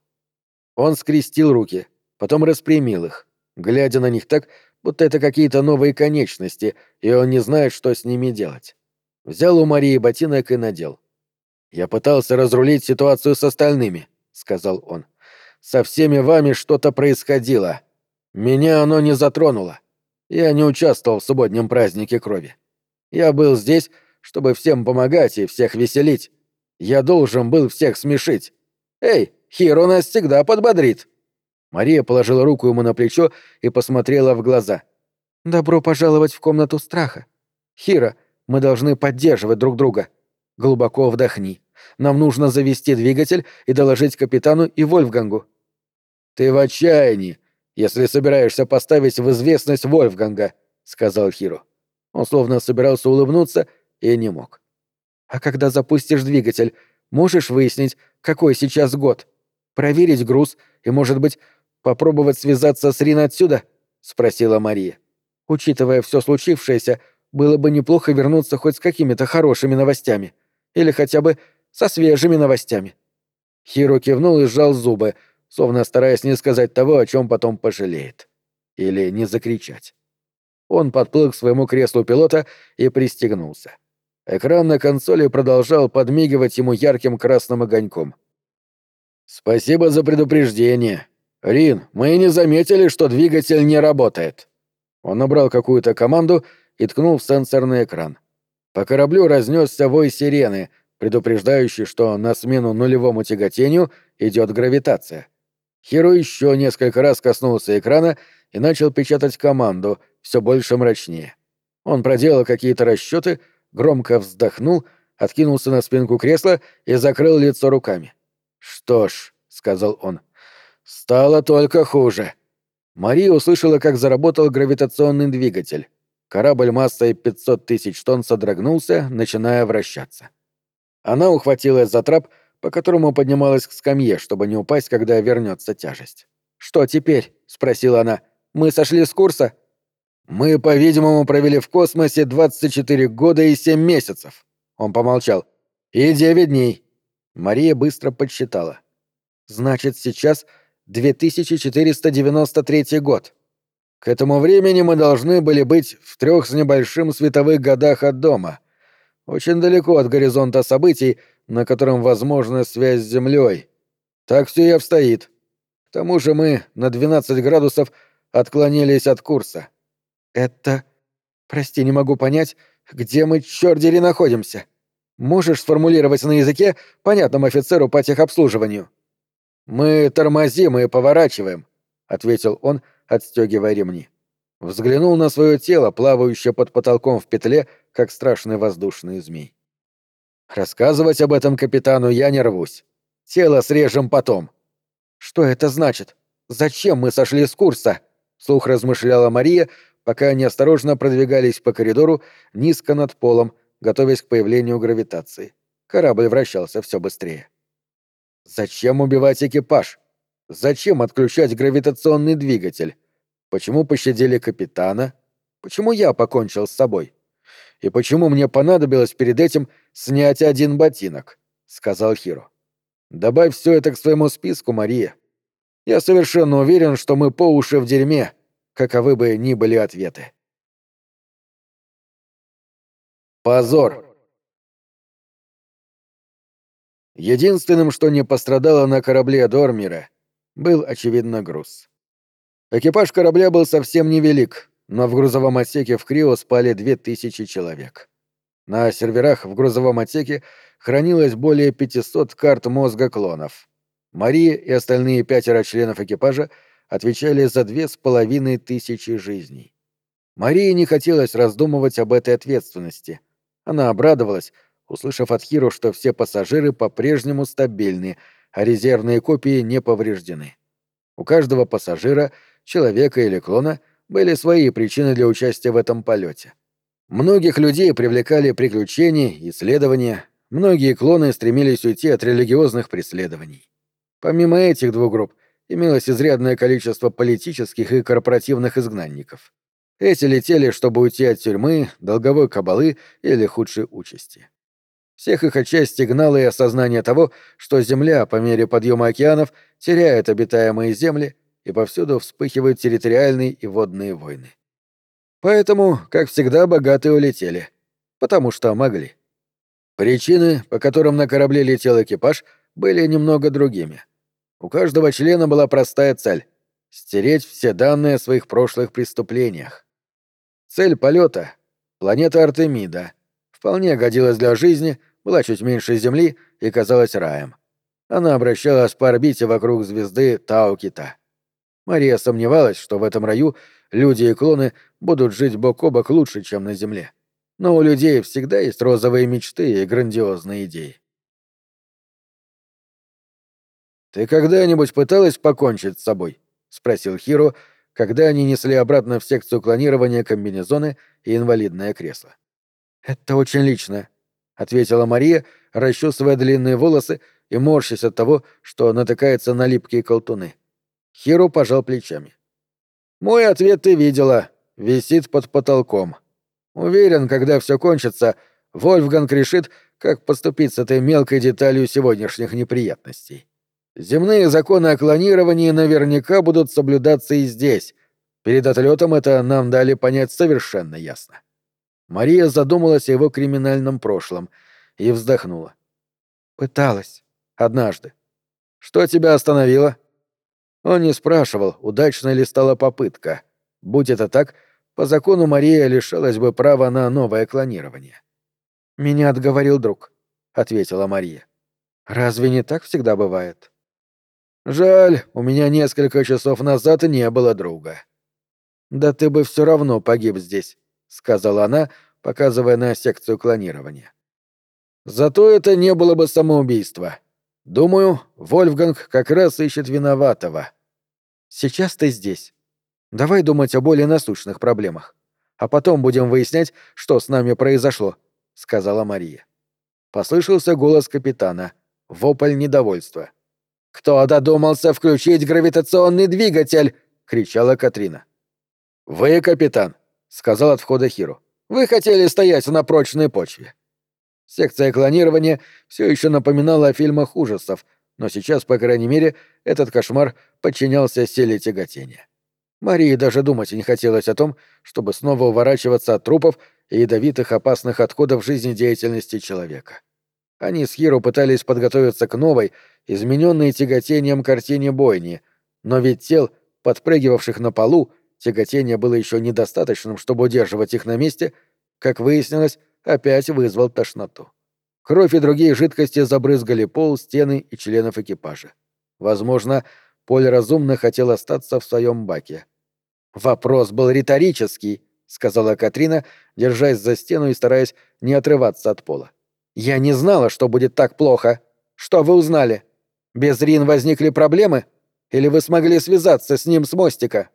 Он скрестил руки, потом распрямил их, глядя на них так, будто это какие-то новые конечности, и он не знает, что с ними делать. Взял у Марии ботинок и надел. «Я пытался разрулить ситуацию с остальными», — сказал он. «Со всеми вами что-то происходило. Меня оно не затронуло. Я не участвовал в субботнем празднике крови. Я был здесь, чтобы всем помогать и всех веселить. Я должен был всех смешить. Эй, Хиро нас всегда подбодрит». Мария положила руку ему на плечо и посмотрела в глаза. «Добро пожаловать в комнату страха. Хиро, мы должны поддерживать друг друга. Глубоко вдохни. Нам нужно завести двигатель и доложить капитану и Вольфгангу». «Ты в отчаянии, если собираешься поставить в известность Вольфганга», — сказал Хиро. Он словно собирался улыбнуться и не мог. «А когда запустишь двигатель, можешь выяснить, какой сейчас год? Проверить груз и, может быть, попробовать связаться с Рин отсюда?» — спросила Мария. «Учитывая все случившееся, было бы неплохо вернуться хоть с какими-то хорошими новостями. Или хотя бы со свежими новостями». Хиро кивнул и сжал зубы, словно стараясь не сказать того, о чем потом пожалеет. Или не закричать. Он подплыл к своему креслу пилота и пристегнулся. Экран на консоли продолжал подмигивать ему ярким красным огоньком. «Спасибо за предупреждение. Рин, мы и не заметили, что двигатель не работает». Он набрал какую-то команду и ткнул в сенсорный экран. По кораблю разнесся вой сирены, предупреждающий, что на смену нулевому тяготению идет гравитация. Хиро еще несколько раз коснулся экрана и начал печатать команду, все больше мрачнее. Он проделал какие-то расчеты, громко вздохнул, откинулся на спинку кресла и закрыл лицо руками. «Что ж», — сказал он, — «стало только хуже». Мария услышала, как заработал гравитационный двигатель. Корабль массой 500 тысяч тонн содрогнулся, начиная вращаться. Она ухватилась за трап, по которому поднималась к скамье, чтобы не упасть, когда вернется тяжесть. «Что теперь?» — спросила она. «Мы сошли с курса?» «Мы, по-видимому, провели в космосе 24 года и 7 месяцев». Он помолчал. «И 9 дней». Мария быстро подсчитала. «Значит, сейчас 2493 год. К этому времени мы должны были быть в 3 с небольшим световых годах от дома. Очень далеко от горизонта событий, на котором возможна связь с Землей. Так все и обстоит. К тому же мы на 12 градусов отклонились от курса». «Это... Прости, не могу понять, где мы, чёрт дери, находимся. Можешь сформулировать на языке, понятном офицеру по техобслуживанию?» «Мы тормозим и поворачиваем», — ответил он, отстегивая ремни. Взглянул на свое тело, плавающее под потолком в петле, как страшный воздушный змей. «Рассказывать об этом капитану я не рвусь. Тело срежем потом». «Что это значит? Зачем мы сошли с курса?» — вслух размышляла Мария, пока они осторожно продвигались по коридору низко над полом, готовясь к появлению гравитации. Корабль вращался все быстрее. «Зачем убивать экипаж? Зачем отключать гравитационный двигатель? Почему пощадили капитана? Почему я покончил с собой? И почему мне понадобилось перед этим снять один ботинок?» — сказал Хиро. «Добавь все это к своему списку, Мария. Я совершенно уверен, что мы по уши в дерьме, каковы бы ни были ответы». Позор. Единственным, что не пострадало на корабле Дормира, был, очевидно, груз. Экипаж корабля был совсем невелик, но в грузовом отсеке в Крио спали 2000 человек. На серверах в грузовом отсеке хранилось более 500 карт мозга клонов. Мария и остальные 5 членов экипажа отвечали за 2500 жизней. Марии не хотелось раздумывать об этой ответственности. Она обрадовалась, услышав от Хиро, что все пассажиры по-прежнему стабильны, а резервные копии не повреждены. У каждого пассажира, человека или клона, были свои причины для участия в этом полете. Многих людей привлекали приключения, исследования, многие клоны стремились уйти от религиозных преследований. Помимо этих двух групп, имелось изрядное количество политических и корпоративных изгнанников. Эти летели, чтобы уйти от тюрьмы, долговой кабалы или худшей участи. Всех их отчасти гнало и осознание того, что Земля по мере подъема океанов теряет обитаемые земли и повсюду вспыхивают территориальные и водные войны. Поэтому, как всегда, богатые улетели. Потому что могли. Причины, по которым на корабле летел экипаж, были немного другими. У каждого члена была простая цель — стереть все данные о своих прошлых преступлениях. Цель полета — планета Артемида — вполне годилась для жизни, была чуть меньше Земли и казалась раем. Она обращалась по орбите вокруг звезды Тау-Кита. Мария сомневалась, что в этом раю люди и клоны будут жить бок о бок лучше, чем на Земле. Но у людей всегда есть розовые мечты и грандиозные идеи. «Ты когда-нибудь пыталась покончить с собой?» — спросил Хиро, когда они несли обратно в секцию клонирования комбинезоны и инвалидное кресло. «Это очень личное», — ответила Мария, расчесывая длинные волосы и морщась от того, что натыкается на липкие колтуны. Хиро пожал плечами. «Мой ответ ты видела. Висит под потолком. Уверен, когда все кончится, Вольфганг решит, как поступить с этой мелкой деталью сегодняшних неприятностей. Земные законы о клонировании наверняка будут соблюдаться и здесь. Перед отлетом это нам дали понять совершенно ясно». Мария задумалась о его криминальном прошлом и вздохнула. «Пыталась. Однажды. Что тебя остановило?» Он не спрашивал, удачной ли стала попытка. Будь это так, по закону Мария лишалась бы права на новое клонирование. «Меня отговорил друг», — ответила Мария. «Разве не так всегда бывает?» «Жаль, у меня несколько часов назад не было друга». «Да ты бы все равно погиб здесь», — сказала она, показывая на секцию клонирования. «Зато это не было бы самоубийство. Думаю, Вольфганг как раз ищет виноватого». «Сейчас ты здесь. Давай думать о более насущных проблемах. А потом будем выяснять, что с нами произошло», — сказала Мария. Послышался голос капитана. Вопль недовольства. «Кто додумался включить гравитационный двигатель?» — кричала Катрина. «Вы, капитан», — сказал от входа Хиро. «Вы хотели стоять на прочной почве». Секция клонирования все еще напоминала о фильмах ужасов, но сейчас, по крайней мере, этот кошмар подчинялся силе тяготения. Марии даже думать и не хотелось о том, чтобы снова уворачиваться от трупов и ядовитых опасных отходов жизнедеятельности человека. Они с Хиро пытались подготовиться к новой, измененной тяготением картине бойни, но ведь тел, подпрыгивавших на полу, тяготение было еще недостаточным, чтобы удерживать их на месте, как выяснилось, опять вызвал тошноту. Кровь и другие жидкости забрызгали пол, стены и членов экипажа. Возможно, Поль разумно хотел остаться в своем баке. «Вопрос был риторический», — сказала Катрина, держась за стену и стараясь не отрываться от пола. «Я не знала, что будет так плохо. Что вы узнали? Без Рин возникли проблемы? Или вы смогли связаться с ним с мостика?»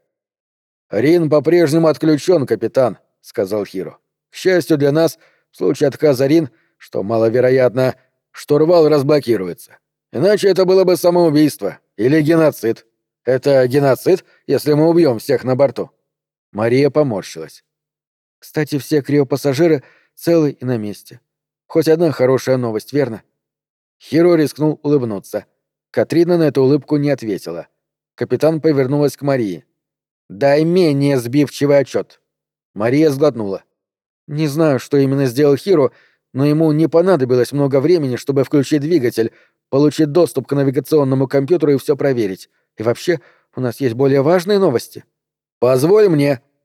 «Рин по-прежнему отключен, капитан», — сказал Хиро. «К счастью для нас, в случае отказа Рин, что маловероятно, штурвал разблокируется. Иначе это было бы самоубийство или геноцид. Это геноцид, если мы убьем всех на борту». Мария поморщилась. «Кстати, все криопассажиры целы и на месте. Хоть одна хорошая новость, верно?» Хиро рискнул улыбнуться. Катрина на эту улыбку не ответила. Капитан повернулась к Марии. «Дай менее сбивчивый отчет». Мария сглотнула. «Не знаю, что именно сделал Хиро, но ему не понадобилось много времени, чтобы включить двигатель, получить доступ к навигационному компьютеру и все проверить. И вообще, у нас есть более важные новости». «Позволь мне»,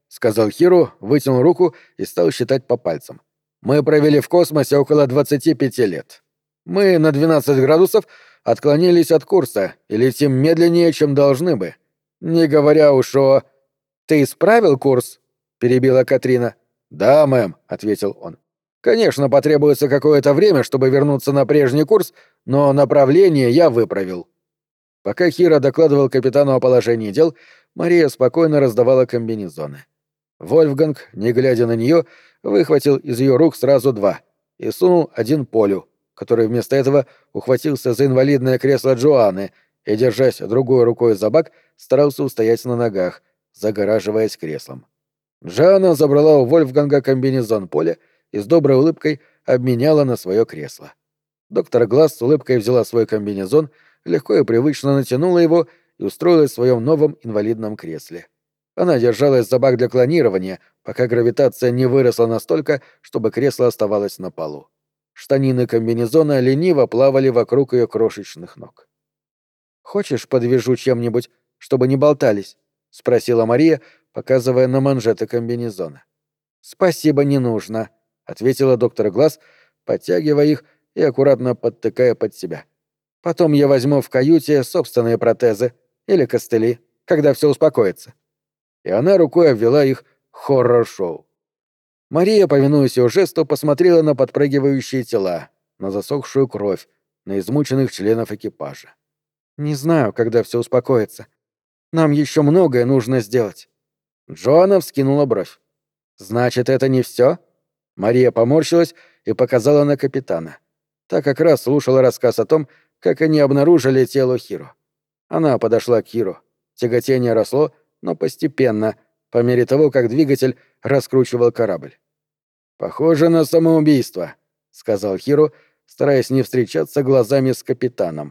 — сказал Хиру, вытянул руку и стал считать по пальцам. «Мы провели в космосе около 25 лет. Мы на 12 градусов отклонились от курса и летим медленнее, чем должны бы. Не говоря уж о...» «Ты исправил курс?» — перебила Катрина. «Да, мэм», — ответил он. «Конечно, потребуется какое-то время, чтобы вернуться на прежний курс, но направление я выправил». Пока Хиро докладывал капитану о положении дел, Мария спокойно раздавала комбинезоны. Вольфганг, не глядя на нее, выхватил из ее рук сразу два и сунул один Полю, который вместо этого ухватился за инвалидное кресло Джоанны и, держась другой рукой за бак, старался устоять на ногах, загораживаясь креслом. Джоанна забрала у Вольфганга комбинезон Поля и с доброй улыбкой обменяла на свое кресло. Доктор Гласс с улыбкой взяла свой комбинезон, легко и привычно натянула его и устроилась в своем новом инвалидном кресле. Она держалась за бак для клонирования, пока гравитация не выросла настолько, чтобы кресло оставалось на полу. Штанины комбинезона лениво плавали вокруг ее крошечных ног. «Хочешь, подвяжу чем-нибудь, чтобы не болтались?» — спросила Мария, показывая на манжеты комбинезона. «Спасибо, не нужно», — ответила доктор Гласс, подтягивая их и аккуратно подтыкая под себя. «Потом я возьму в каюте собственные протезы или костыли, когда все успокоится». И она рукой обвела их хоррор-шоу. Мария, повинуясь ее жесту, посмотрела на подпрыгивающие тела, на засохшую кровь, на измученных членов экипажа. «Не знаю, когда все успокоится. Нам еще многое нужно сделать». Джоанна вскинула бровь. «Значит, это не все?» Мария поморщилась и показала на капитана. Та как раз слушала рассказ о том, как они обнаружили тело Хиро. Она подошла к Хиро. Тяготение росло, но постепенно, по мере того, как двигатель раскручивал корабль. «Похоже на самоубийство», — сказал Хиро, стараясь не встречаться глазами с капитаном.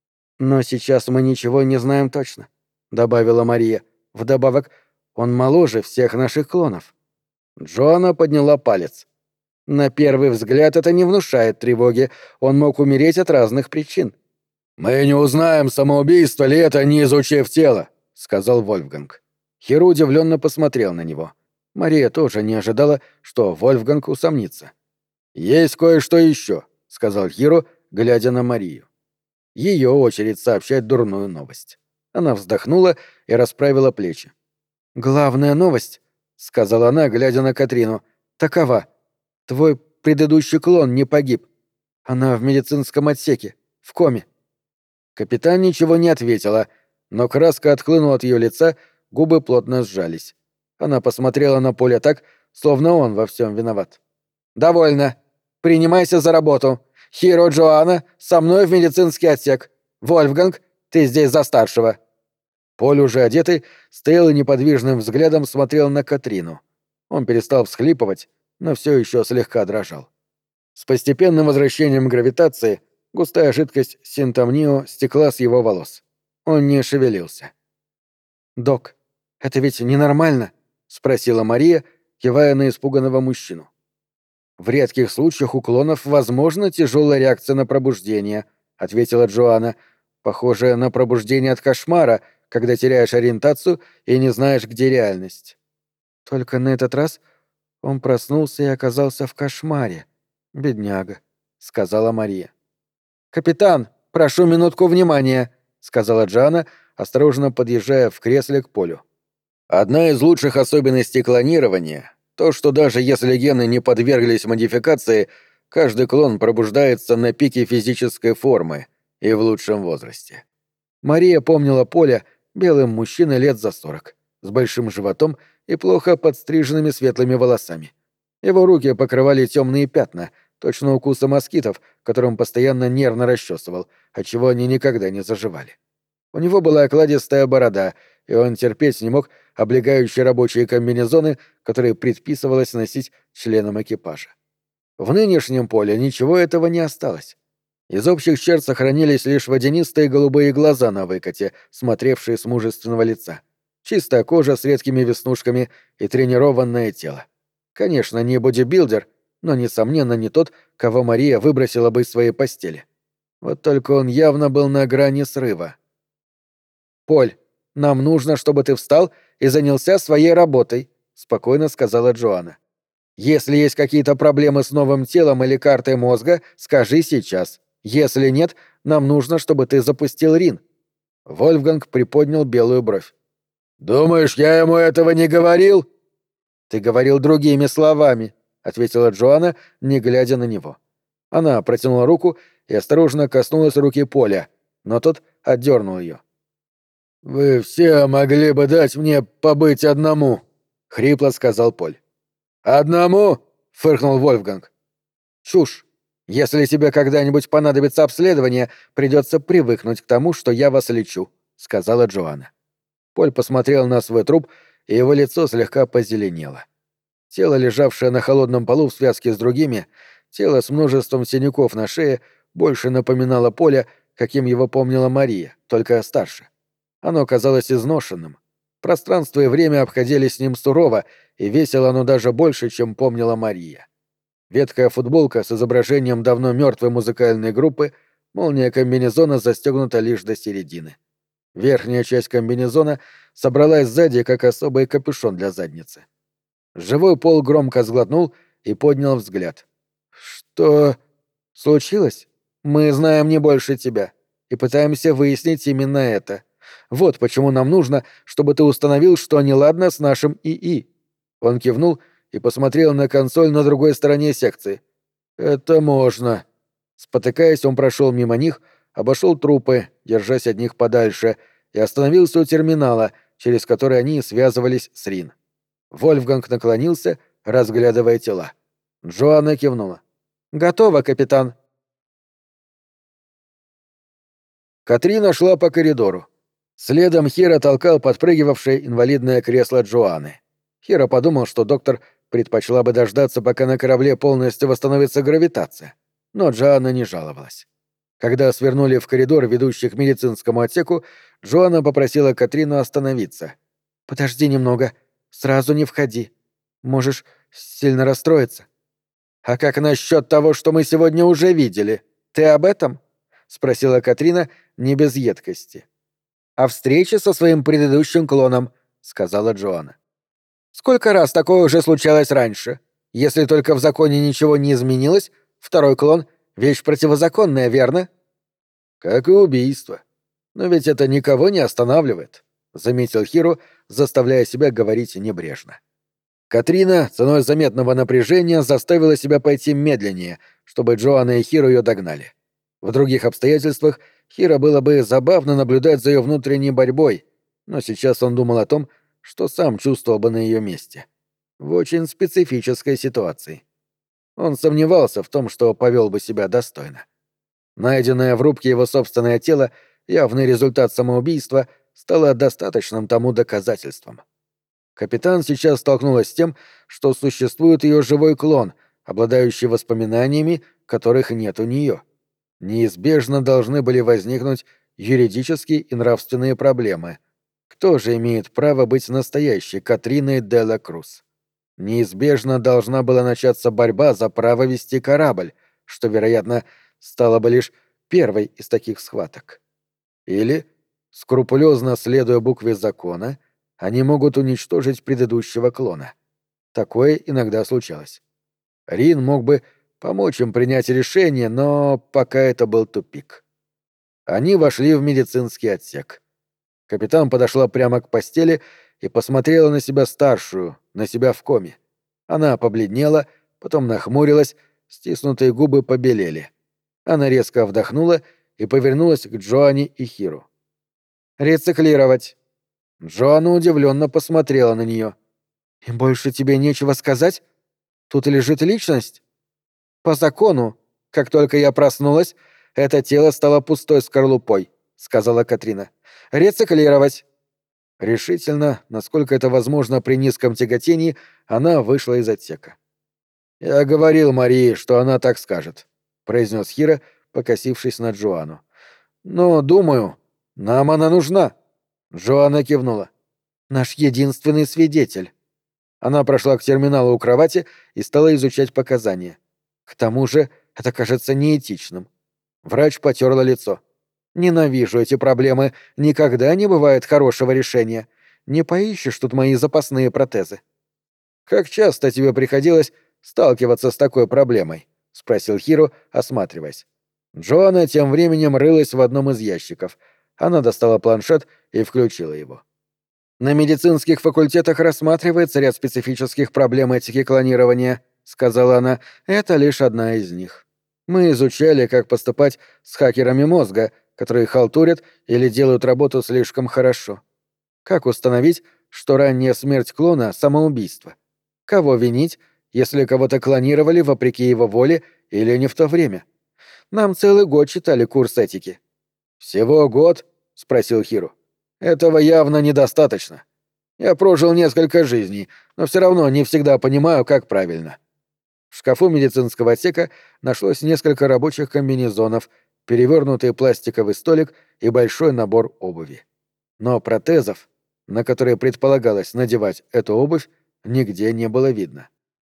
«Но сейчас мы ничего не знаем точно», — добавила Мария. «Вдобавок, он моложе всех наших клонов». Джоанна подняла палец. «На первый взгляд это не внушает тревоги. Он мог умереть от разных причин». «Мы не узнаем, самоубийство ли это, не изучив тело», — сказал Вольфганг. Хиро удивленно посмотрел на него. Мария тоже не ожидала, что Вольфганг усомнится. «Есть кое-что еще», — сказал Хиро, глядя на Марию. Ее очередь сообщать дурную новость. Она вздохнула и расправила плечи. «Главная новость», — сказала она, глядя на Катрину, — «такова. Твой предыдущий клон не погиб. Она в медицинском отсеке, в коме». Капитан ничего не ответила, но краска отхлынула от ее лица, губы плотно сжались. Она посмотрела на Поля так, словно он во всем виноват. «Довольно. Принимайся за работу. Хиро, Джоанна, со мной в медицинский отсек. Вольфганг, ты здесь за старшего». Поль, уже одетый, стоял и неподвижным взглядом смотрел на Катрину. Он перестал всхлипывать, но все еще слегка дрожал. С постепенным возвращением гравитации густая жидкость синтомнио стекла с его волос. Он не шевелился. «Док, это ведь ненормально?» — спросила Мария, кивая на испуганного мужчину. «В редких случаях у клонов возможна тяжелая реакция на пробуждение», — ответила Джоанна. «Похоже на пробуждение от кошмара, когда теряешь ориентацию и не знаешь, где реальность». «Только на этот раз он проснулся и оказался в кошмаре. Бедняга», — сказала Мария. «Капитан, прошу минутку внимания», — сказала Джоанна, осторожно подъезжая в кресле к Полю. «Одна из лучших особенностей клонирования — то, что даже если гены не подверглись модификации, каждый клон пробуждается на пике физической формы и в лучшем возрасте». Мария помнила Поля белым мужчиной лет за 40, с большим животом и плохо подстриженными светлыми волосами. Его руки покрывали темные пятна, точно укусы москитов, которым постоянно нервно расчесывал, отчего они никогда не заживали. У него была окладистая борода, и он терпеть не мог облегающие рабочие комбинезоны, которые предписывалось носить членам экипажа. В нынешнем Поле ничего этого не осталось. Из общих черт сохранились лишь водянистые голубые глаза на выкате, смотревшие с мужественного лица, чистая кожа с редкими веснушками и тренированное тело. Конечно, не бодибилдер, но, несомненно, не тот, кого Мария выбросила бы из своей постели. Вот только он явно был на грани срыва. «Поль, нам нужно, чтобы ты встал и занялся своей работой», — спокойно сказала Джоанна. «Если есть какие-то проблемы с новым телом или картой мозга, скажи сейчас. Если нет, нам нужно, чтобы ты запустил Рин». Вольфганг приподнял белую бровь. «Думаешь, я ему этого не говорил?» «Ты говорил другими словами», — ответила Джоанна, не глядя на него. Она протянула руку и осторожно коснулась руки Поля, но тот отдернул ее. «Вы все могли бы дать мне побыть одному», — хрипло сказал Поль. «Одному?» — фыркнул Вольфганг. «Чушь. Если тебе когда-нибудь понадобится обследование, придется привыкнуть к тому, что я вас лечу», — сказала Джоанна. Поль посмотрел на свой труп, и его лицо слегка позеленело. Тело, лежавшее на холодном полу в связке с другими, тело с множеством синяков на шее, больше напоминало Поля, каким его помнила Мария, только старше. Оно казалось изношенным. Пространство и время обходились с ним сурово, и весило оно даже больше, чем помнила Мария. Ветхая футболка с изображением давно мертвой музыкальной группы, молния комбинезона застегнута лишь до середины. Верхняя часть комбинезона собралась сзади, как особый капюшон для задницы. Живой Пол громко сглотнул и поднял взгляд. «Что случилось? Мы знаем не больше тебя и пытаемся выяснить именно это. Вот почему нам нужно, чтобы ты установил, что неладно с нашим ИИ». Он кивнул и посмотрел на консоль на другой стороне секции. «Это можно». Спотыкаясь, он прошел мимо них, обошел трупы, держась от них подальше, и остановился у терминала, через который они связывались с Рин. Вольфганг наклонился, разглядывая тела. Джоанна кивнула. «Готово, капитан». Катрина шла по коридору. Следом Хира толкал подпрыгивавшее инвалидное кресло Джоанны. Хира подумал, что доктор предпочла бы дождаться, пока на корабле полностью восстановится гравитация. Но Джоанна не жаловалась. Когда свернули в коридор, ведущий к медицинскому отсеку, Джоанна попросила Катрину остановиться. «Подожди немного. Сразу не входи. Можешь сильно расстроиться». «А как насчет того, что мы сегодня уже видели? Ты об этом?» — спросила Катрина не без едкости. «О встрече со своим предыдущим клоном», — сказала Джоанна. «Сколько раз такое уже случалось раньше? Если только в законе ничего не изменилось, второй клон — вещь противозаконная, верно?» «Как и убийство. Но ведь это никого не останавливает», — заметил Хиро, заставляя себя говорить небрежно. Катрина, ценой заметного напряжения, заставила себя пойти медленнее, чтобы Джоанна и Хиро ее догнали. В других обстоятельствах Хиро было бы забавно наблюдать за ее внутренней борьбой, но сейчас он думал о том, что сам чувствовал бы на ее месте. В очень специфической ситуации. Он сомневался в том, что повел бы себя достойно. Найденное в рубке его собственное тело, явный результат самоубийства, стало достаточным тому доказательством. Капитан сейчас столкнулась с тем, что существует ее живой клон, обладающий воспоминаниями, которых нет у нее. Неизбежно должны были возникнуть юридические и нравственные проблемы. Кто же имеет право быть настоящей Катриной де ла Круз? Неизбежно должна была начаться борьба за право вести корабль, что, вероятно, стало бы лишь первой из таких схваток. Или, скрупулезно следуя букве закона, они могут уничтожить предыдущего клона. Такое иногда случалось. Рин мог бы помочь им принять решение, но пока это был тупик. Они вошли в медицинский отсек. Капитан подошла прямо к постели и посмотрела на себя старшую, на себя в коме. Она побледнела, потом нахмурилась, стиснутые губы побелели. Она резко вдохнула и повернулась к Джоанне и Хиру. «Рециклировать». Джоанна удивленно посмотрела на нее. «И больше тебе нечего сказать? Тут лежит личность?» «По закону, как только я проснулась, это тело стало пустой скорлупой», — сказала Катрина. «Рециклировать». Решительно, насколько это возможно при низком тяготении, она вышла из отсека. «Я говорил Марии, что она так скажет», — произнес Хира, покосившись на Джоанну. «Но, думаю, нам она нужна». Джоанна кивнула. «Наш единственный свидетель». Она прошла к терминалу у кровати и стала изучать показания. К тому же это кажется неэтичным. Врач потерла лицо. «Ненавижу эти проблемы. Никогда не бывает хорошего решения. Не поищешь тут мои запасные протезы». «Как часто тебе приходилось сталкиваться с такой проблемой?» — спросил Хиро, осматриваясь. Джоанна тем временем рылась в одном из ящиков. Она достала планшет и включила его. «На медицинских факультетах рассматривается ряд специфических проблем этики клонирования», — сказала она. «Это лишь одна из них. Мы изучали, как поступать с хакерами мозга, которые халтурят или делают работу слишком хорошо. Как установить, что ранняя смерть клона — самоубийство? Кого винить, если кого-то клонировали вопреки его воле или не в то время? Нам целый год читали курс этики». «Всего год?» — спросил Хиру. «Этого явно недостаточно. Я прожил несколько жизней, но все равно не всегда понимаю, как правильно». В шкафу медицинского отсека нашлось несколько рабочих комбинезонов, перевернутый пластиковый столик и большой набор обуви. Но протезов, на которые предполагалось надевать эту обувь, нигде не было видно.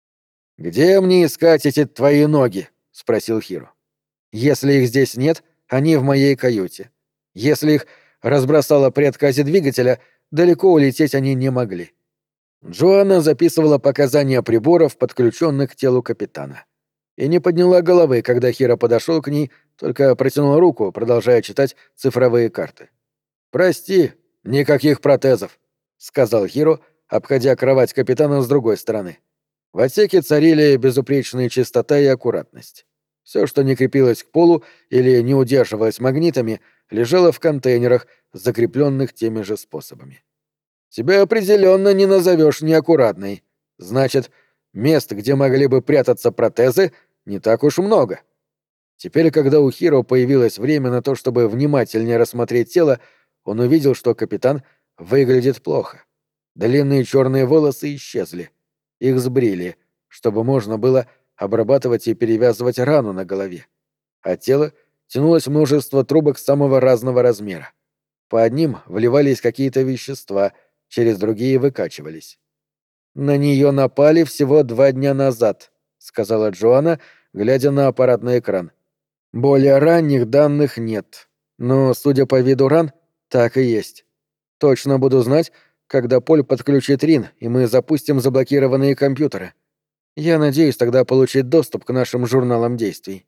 «Где мне искать эти твои ноги?» — спросил Хиро. «Если их здесь нет, они в моей каюте. Если их разбросало при отказе двигателя, далеко улететь они не могли». Джоанна записывала показания приборов, подключенных к телу капитана. И не подняла головы, когда Хиро подошел к ней, только протянула руку, продолжая читать цифровые карты. «Прости, никаких протезов», — сказал Хиро, обходя кровать капитана с другой стороны. В отсеке царили безупречная чистота и аккуратность. Все, что не крепилось к полу или не удерживалось магнитами, лежало в контейнерах, закрепленных теми же способами. «Тебя определенно не назовешь неаккуратной. Значит, мест, где могли бы прятаться протезы, не так уж много». Теперь, когда у Хиро появилось время на то, чтобы внимательнее рассмотреть тело, он увидел, что капитан выглядит плохо. Длинные черные волосы исчезли. Их сбрили, чтобы можно было обрабатывать и перевязывать рану на голове. От тела тянулось множество трубок самого разного размера. По одним вливались какие-то вещества, через другие выкачивались. «На нее напали всего 2 дня назад», — сказала Джоанна, глядя на аппаратный экран. «Более ранних данных нет, но, судя по виду ран, так и есть. Точно буду знать, когда Поль подключит Рин, и мы запустим заблокированные компьютеры. Я надеюсь тогда получить доступ к нашим журналам действий».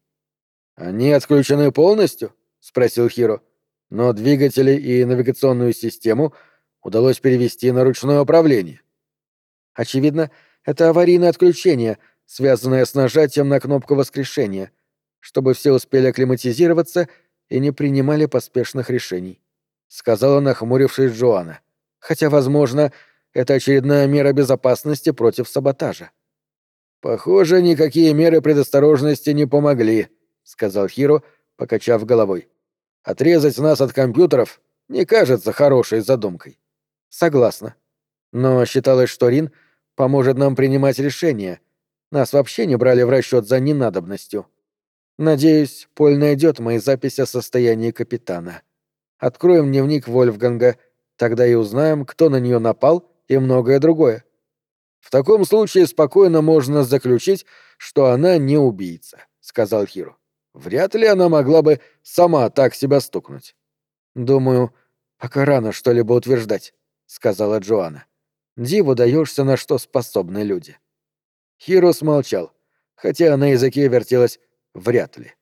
«Они отключены полностью?» — спросил Хиро. «Но двигатели и навигационную систему удалось перевести на ручное управление». «Очевидно, это аварийное отключение, связанное с нажатием на кнопку воскрешения, чтобы все успели акклиматизироваться и не принимали поспешных решений», — сказала, нахмурившись Джоанна. «Хотя, возможно, это очередная мера безопасности против саботажа». «Похоже, никакие меры предосторожности не помогли», — сказал Хиро, покачав головой. «Отрезать нас от компьютеров не кажется хорошей задумкой». «Согласна. Но считалось, что Рин поможет нам принимать решения. Нас вообще не брали в расчет за ненадобностью. Надеюсь, Поль найдет мои записи о состоянии капитана. Откроем дневник Вольфганга, тогда и узнаем, кто на нее напал и многое другое. В таком случае спокойно можно заключить, что она не убийца», — сказал Хиро. «Вряд ли она могла бы сама так себя стукнуть». «Думаю, пока рано что-либо утверждать», — сказала Джоанна. «Диву даешься, на что способны люди». Хиро смолчал, хотя на языке вертелось «вряд ли».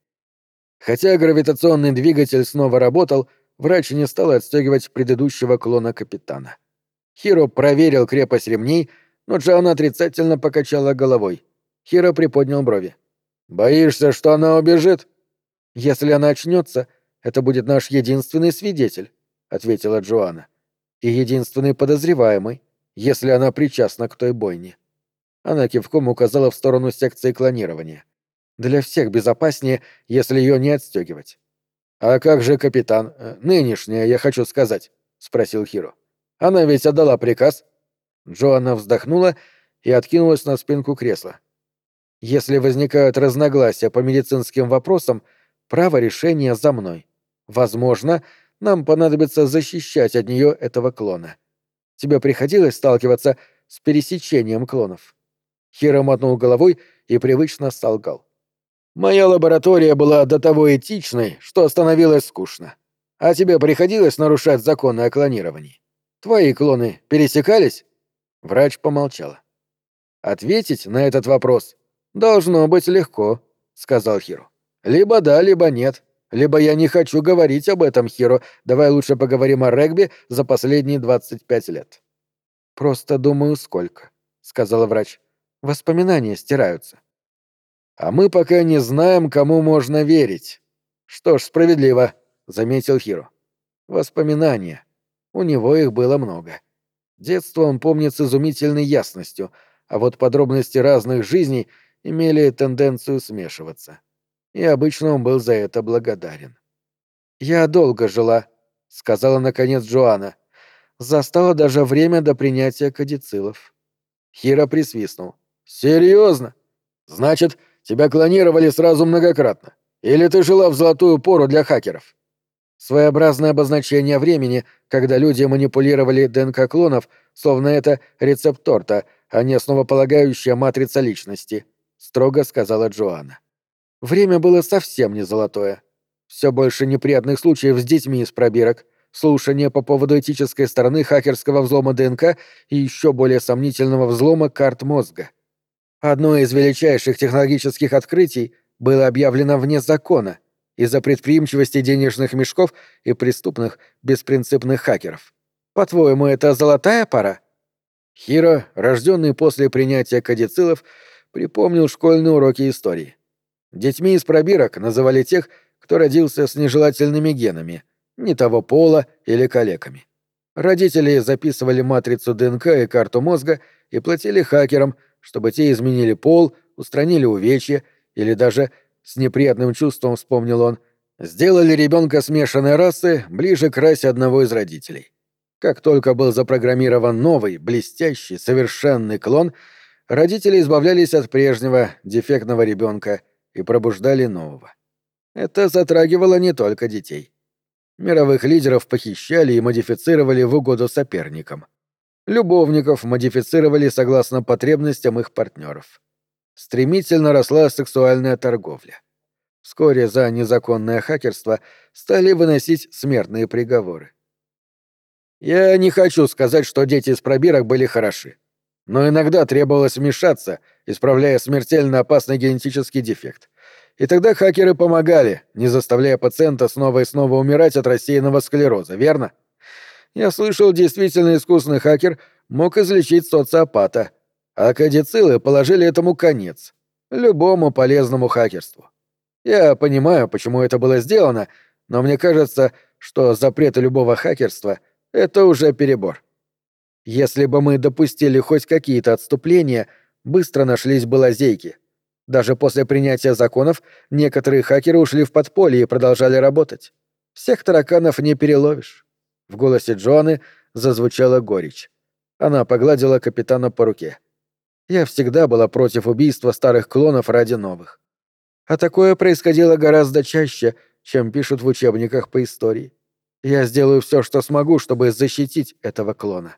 Хотя гравитационный двигатель снова работал, врач не стал отстегивать предыдущего клона капитана. Хиро проверил крепость ремней, но Джоанна отрицательно покачала головой. Хиро приподнял брови. «Боишься, что она убежит?» «Если она очнется, это будет наш единственный свидетель», — ответила Джоанна. «И единственный подозреваемый, если она причастна к той бойне». Она кивком указала в сторону секции клонирования. «Для всех безопаснее, если ее не отстегивать». «А как же капитан? Нынешняя, я хочу сказать», — спросил Хиро. «Она ведь отдала приказ». Джоанна вздохнула и откинулась на спинку кресла. «Если возникают разногласия по медицинским вопросам, право решения за мной. Возможно, нам понадобится защищать от нее этого клона. Тебе приходилось сталкиваться с пересечением клонов?» Хиро мотнул головой и привычно солгал. «Моя лаборатория была до того этичной, что становилось скучно. А тебе приходилось нарушать законы о клонировании? Твои клоны пересекались?» Врач помолчала. «Ответить на этот вопрос должно быть легко», — сказал Хиро. «Либо да, либо нет. Либо я не хочу говорить об этом, Хиро. Давай лучше поговорим о регби за последние 25 лет». «Просто думаю, сколько», — сказала врач. «Воспоминания стираются». «А мы пока не знаем, кому можно верить». «Что ж, справедливо», — заметил Хиро. «Воспоминания. У него их было много. Детство он помнит с изумительной ясностью, а вот подробности разных жизней имели тенденцию смешиваться. И обычно он был за это благодарен. «Я долго жила», — сказала наконец Джоанна. «Застала даже время до принятия кадицилов». Хиро присвистнул. «Серьезно? Значит, тебя клонировали сразу многократно? Или ты жила в золотую пору для хакеров?» Своеобразное обозначение времени, когда люди манипулировали ДНК-клонов, словно это рецепт торта, а не основополагающая матрица личности, — строго сказала Джоанна. Время было совсем не золотое. Все больше неприятных случаев с детьми из пробирок, слушания по поводу этической стороны хакерского взлома ДНК и еще более сомнительного взлома карт мозга. Одно из величайших технологических открытий было объявлено вне закона из-за предприимчивости денежных мешков и преступных, беспринципных хакеров. По-твоему, это золотая пора? Хиро, рожденный после принятия кадицилов, припомнил школьные уроки истории. Детьми из пробирок называли тех, кто родился с нежелательными генами, не того пола или калеками. Родители записывали матрицу ДНК и карту мозга и платили хакерам, чтобы те изменили пол, устранили увечья или даже, с неприятным чувством вспомнил он, сделали ребенка смешанной расы ближе к расе одного из родителей. Как только был запрограммирован новый, блестящий, совершенный клон, родители избавлялись от прежнего, дефектного ребенка и пробуждали нового. Это затрагивало не только детей. Мировых лидеров похищали и модифицировали в угоду соперникам. Любовников модифицировали согласно потребностям их партнеров. Стремительно росла сексуальная торговля. Вскоре за незаконное хакерство стали выносить смертные приговоры. Я не хочу сказать, что дети из пробирок были хороши. Но иногда требовалось вмешаться, исправляя смертельно опасный генетический дефект. И тогда хакеры помогали, не заставляя пациента снова и снова умирать от рассеянного склероза, верно? Я слышал, действительно искусный хакер мог излечить социопата, а кадицилы положили этому конец. Любому полезному хакерству. Я понимаю, почему это было сделано, но мне кажется, что запреты любого хакерства — это уже перебор. Если бы мы допустили хоть какие-то отступления, быстро нашлись бы лазейки. Даже после принятия законов некоторые хакеры ушли в подполье и продолжали работать. Всех тараканов не переловишь. В голосе Джоанны зазвучала горечь. Она погладила капитана по руке. Я всегда была против убийства старых клонов ради новых. А такое происходило гораздо чаще, чем пишут в учебниках по истории. Я сделаю все, что смогу, чтобы защитить этого клона.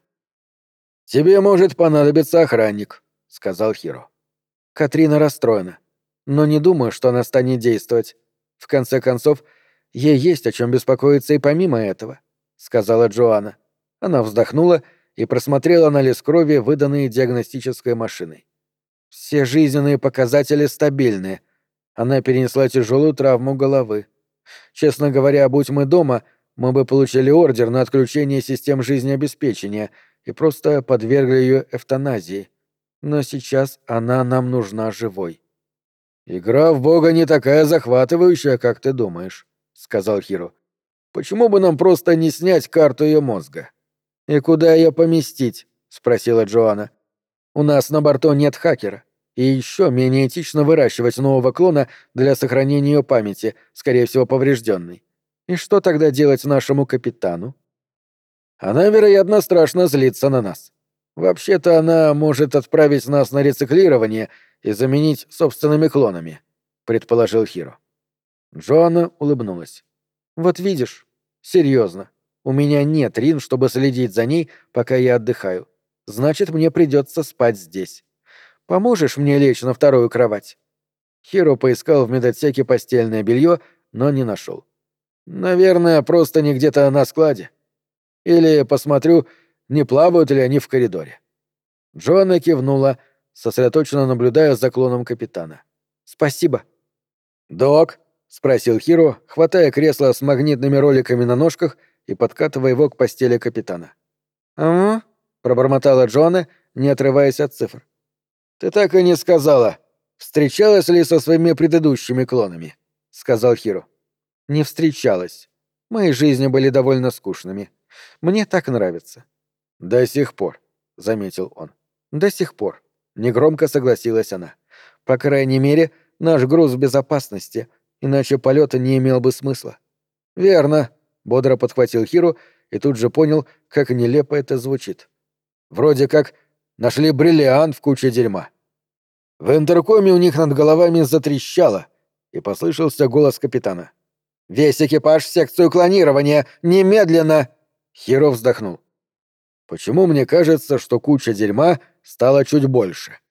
«Тебе может понадобиться охранник», — сказал Хиро. Катрина расстроена, но не думаю, что она станет действовать. В конце концов, ей есть о чем беспокоиться и помимо этого, — сказала Джоанна. Она вздохнула и просмотрела анализ крови, выданный диагностической машиной. Все жизненные показатели стабильные. Она перенесла тяжелую травму головы. Честно говоря, будь мы дома, мы бы получили ордер на отключение систем жизнеобеспечения и просто подвергли ее эвтаназии. Но сейчас она нам нужна живой. «Игра в Бога не такая захватывающая, как ты думаешь», — сказал Хиро. «Почему бы нам просто не снять карту ее мозга?» «И куда ее поместить?» — спросила Джоанна. «У нас на борту нет хакера. И еще менее этично выращивать нового клона для сохранения ее памяти, скорее всего, поврежденной. И что тогда делать нашему капитану?» «Она, вероятно, страшно злится на нас. Вообще-то она может отправить нас на рециклирование и заменить собственными клонами», — предположил Хиро. Джоанна улыбнулась. «Вот видишь, серьезно, у меня нет Рин, чтобы следить за ней, пока я отдыхаю. Значит, мне придется спать здесь. Поможешь мне лечь на вторую кровать?» Хиро поискал в медотсеке постельное белье, но не нашел. «Наверное, просто не где-то на складе. Или посмотрю, не плавают ли они в коридоре». Джоанна кивнула, сосредоточенно наблюдая за клоном капитана. «Спасибо». «Док?» — спросил Хиро, хватая кресло с магнитными роликами на ножках и подкатывая его к постели капитана. «Ага», — пробормотала Джоанна, не отрываясь от цифр. «Ты так и не сказала, встречалась ли со своими предыдущими клонами?» — сказал Хиро. «Не встречалась. Мои жизни были довольно скучными. Мне так нравится». «До сих пор», — заметил он. «До сих пор», — негромко согласилась она. «По крайней мере, наш груз в безопасности, иначе полет не имел бы смысла». «Верно», — бодро подхватил Хиро и тут же понял, как нелепо это звучит. «Вроде как нашли бриллиант в куче дерьма». В интеркоме у них над головами затрещало, и послышался голос капитана. «Весь экипаж в секцию клонирования! Немедленно!» Хиро вздохнул. «Почему мне кажется, что куча дерьма стала чуть больше?»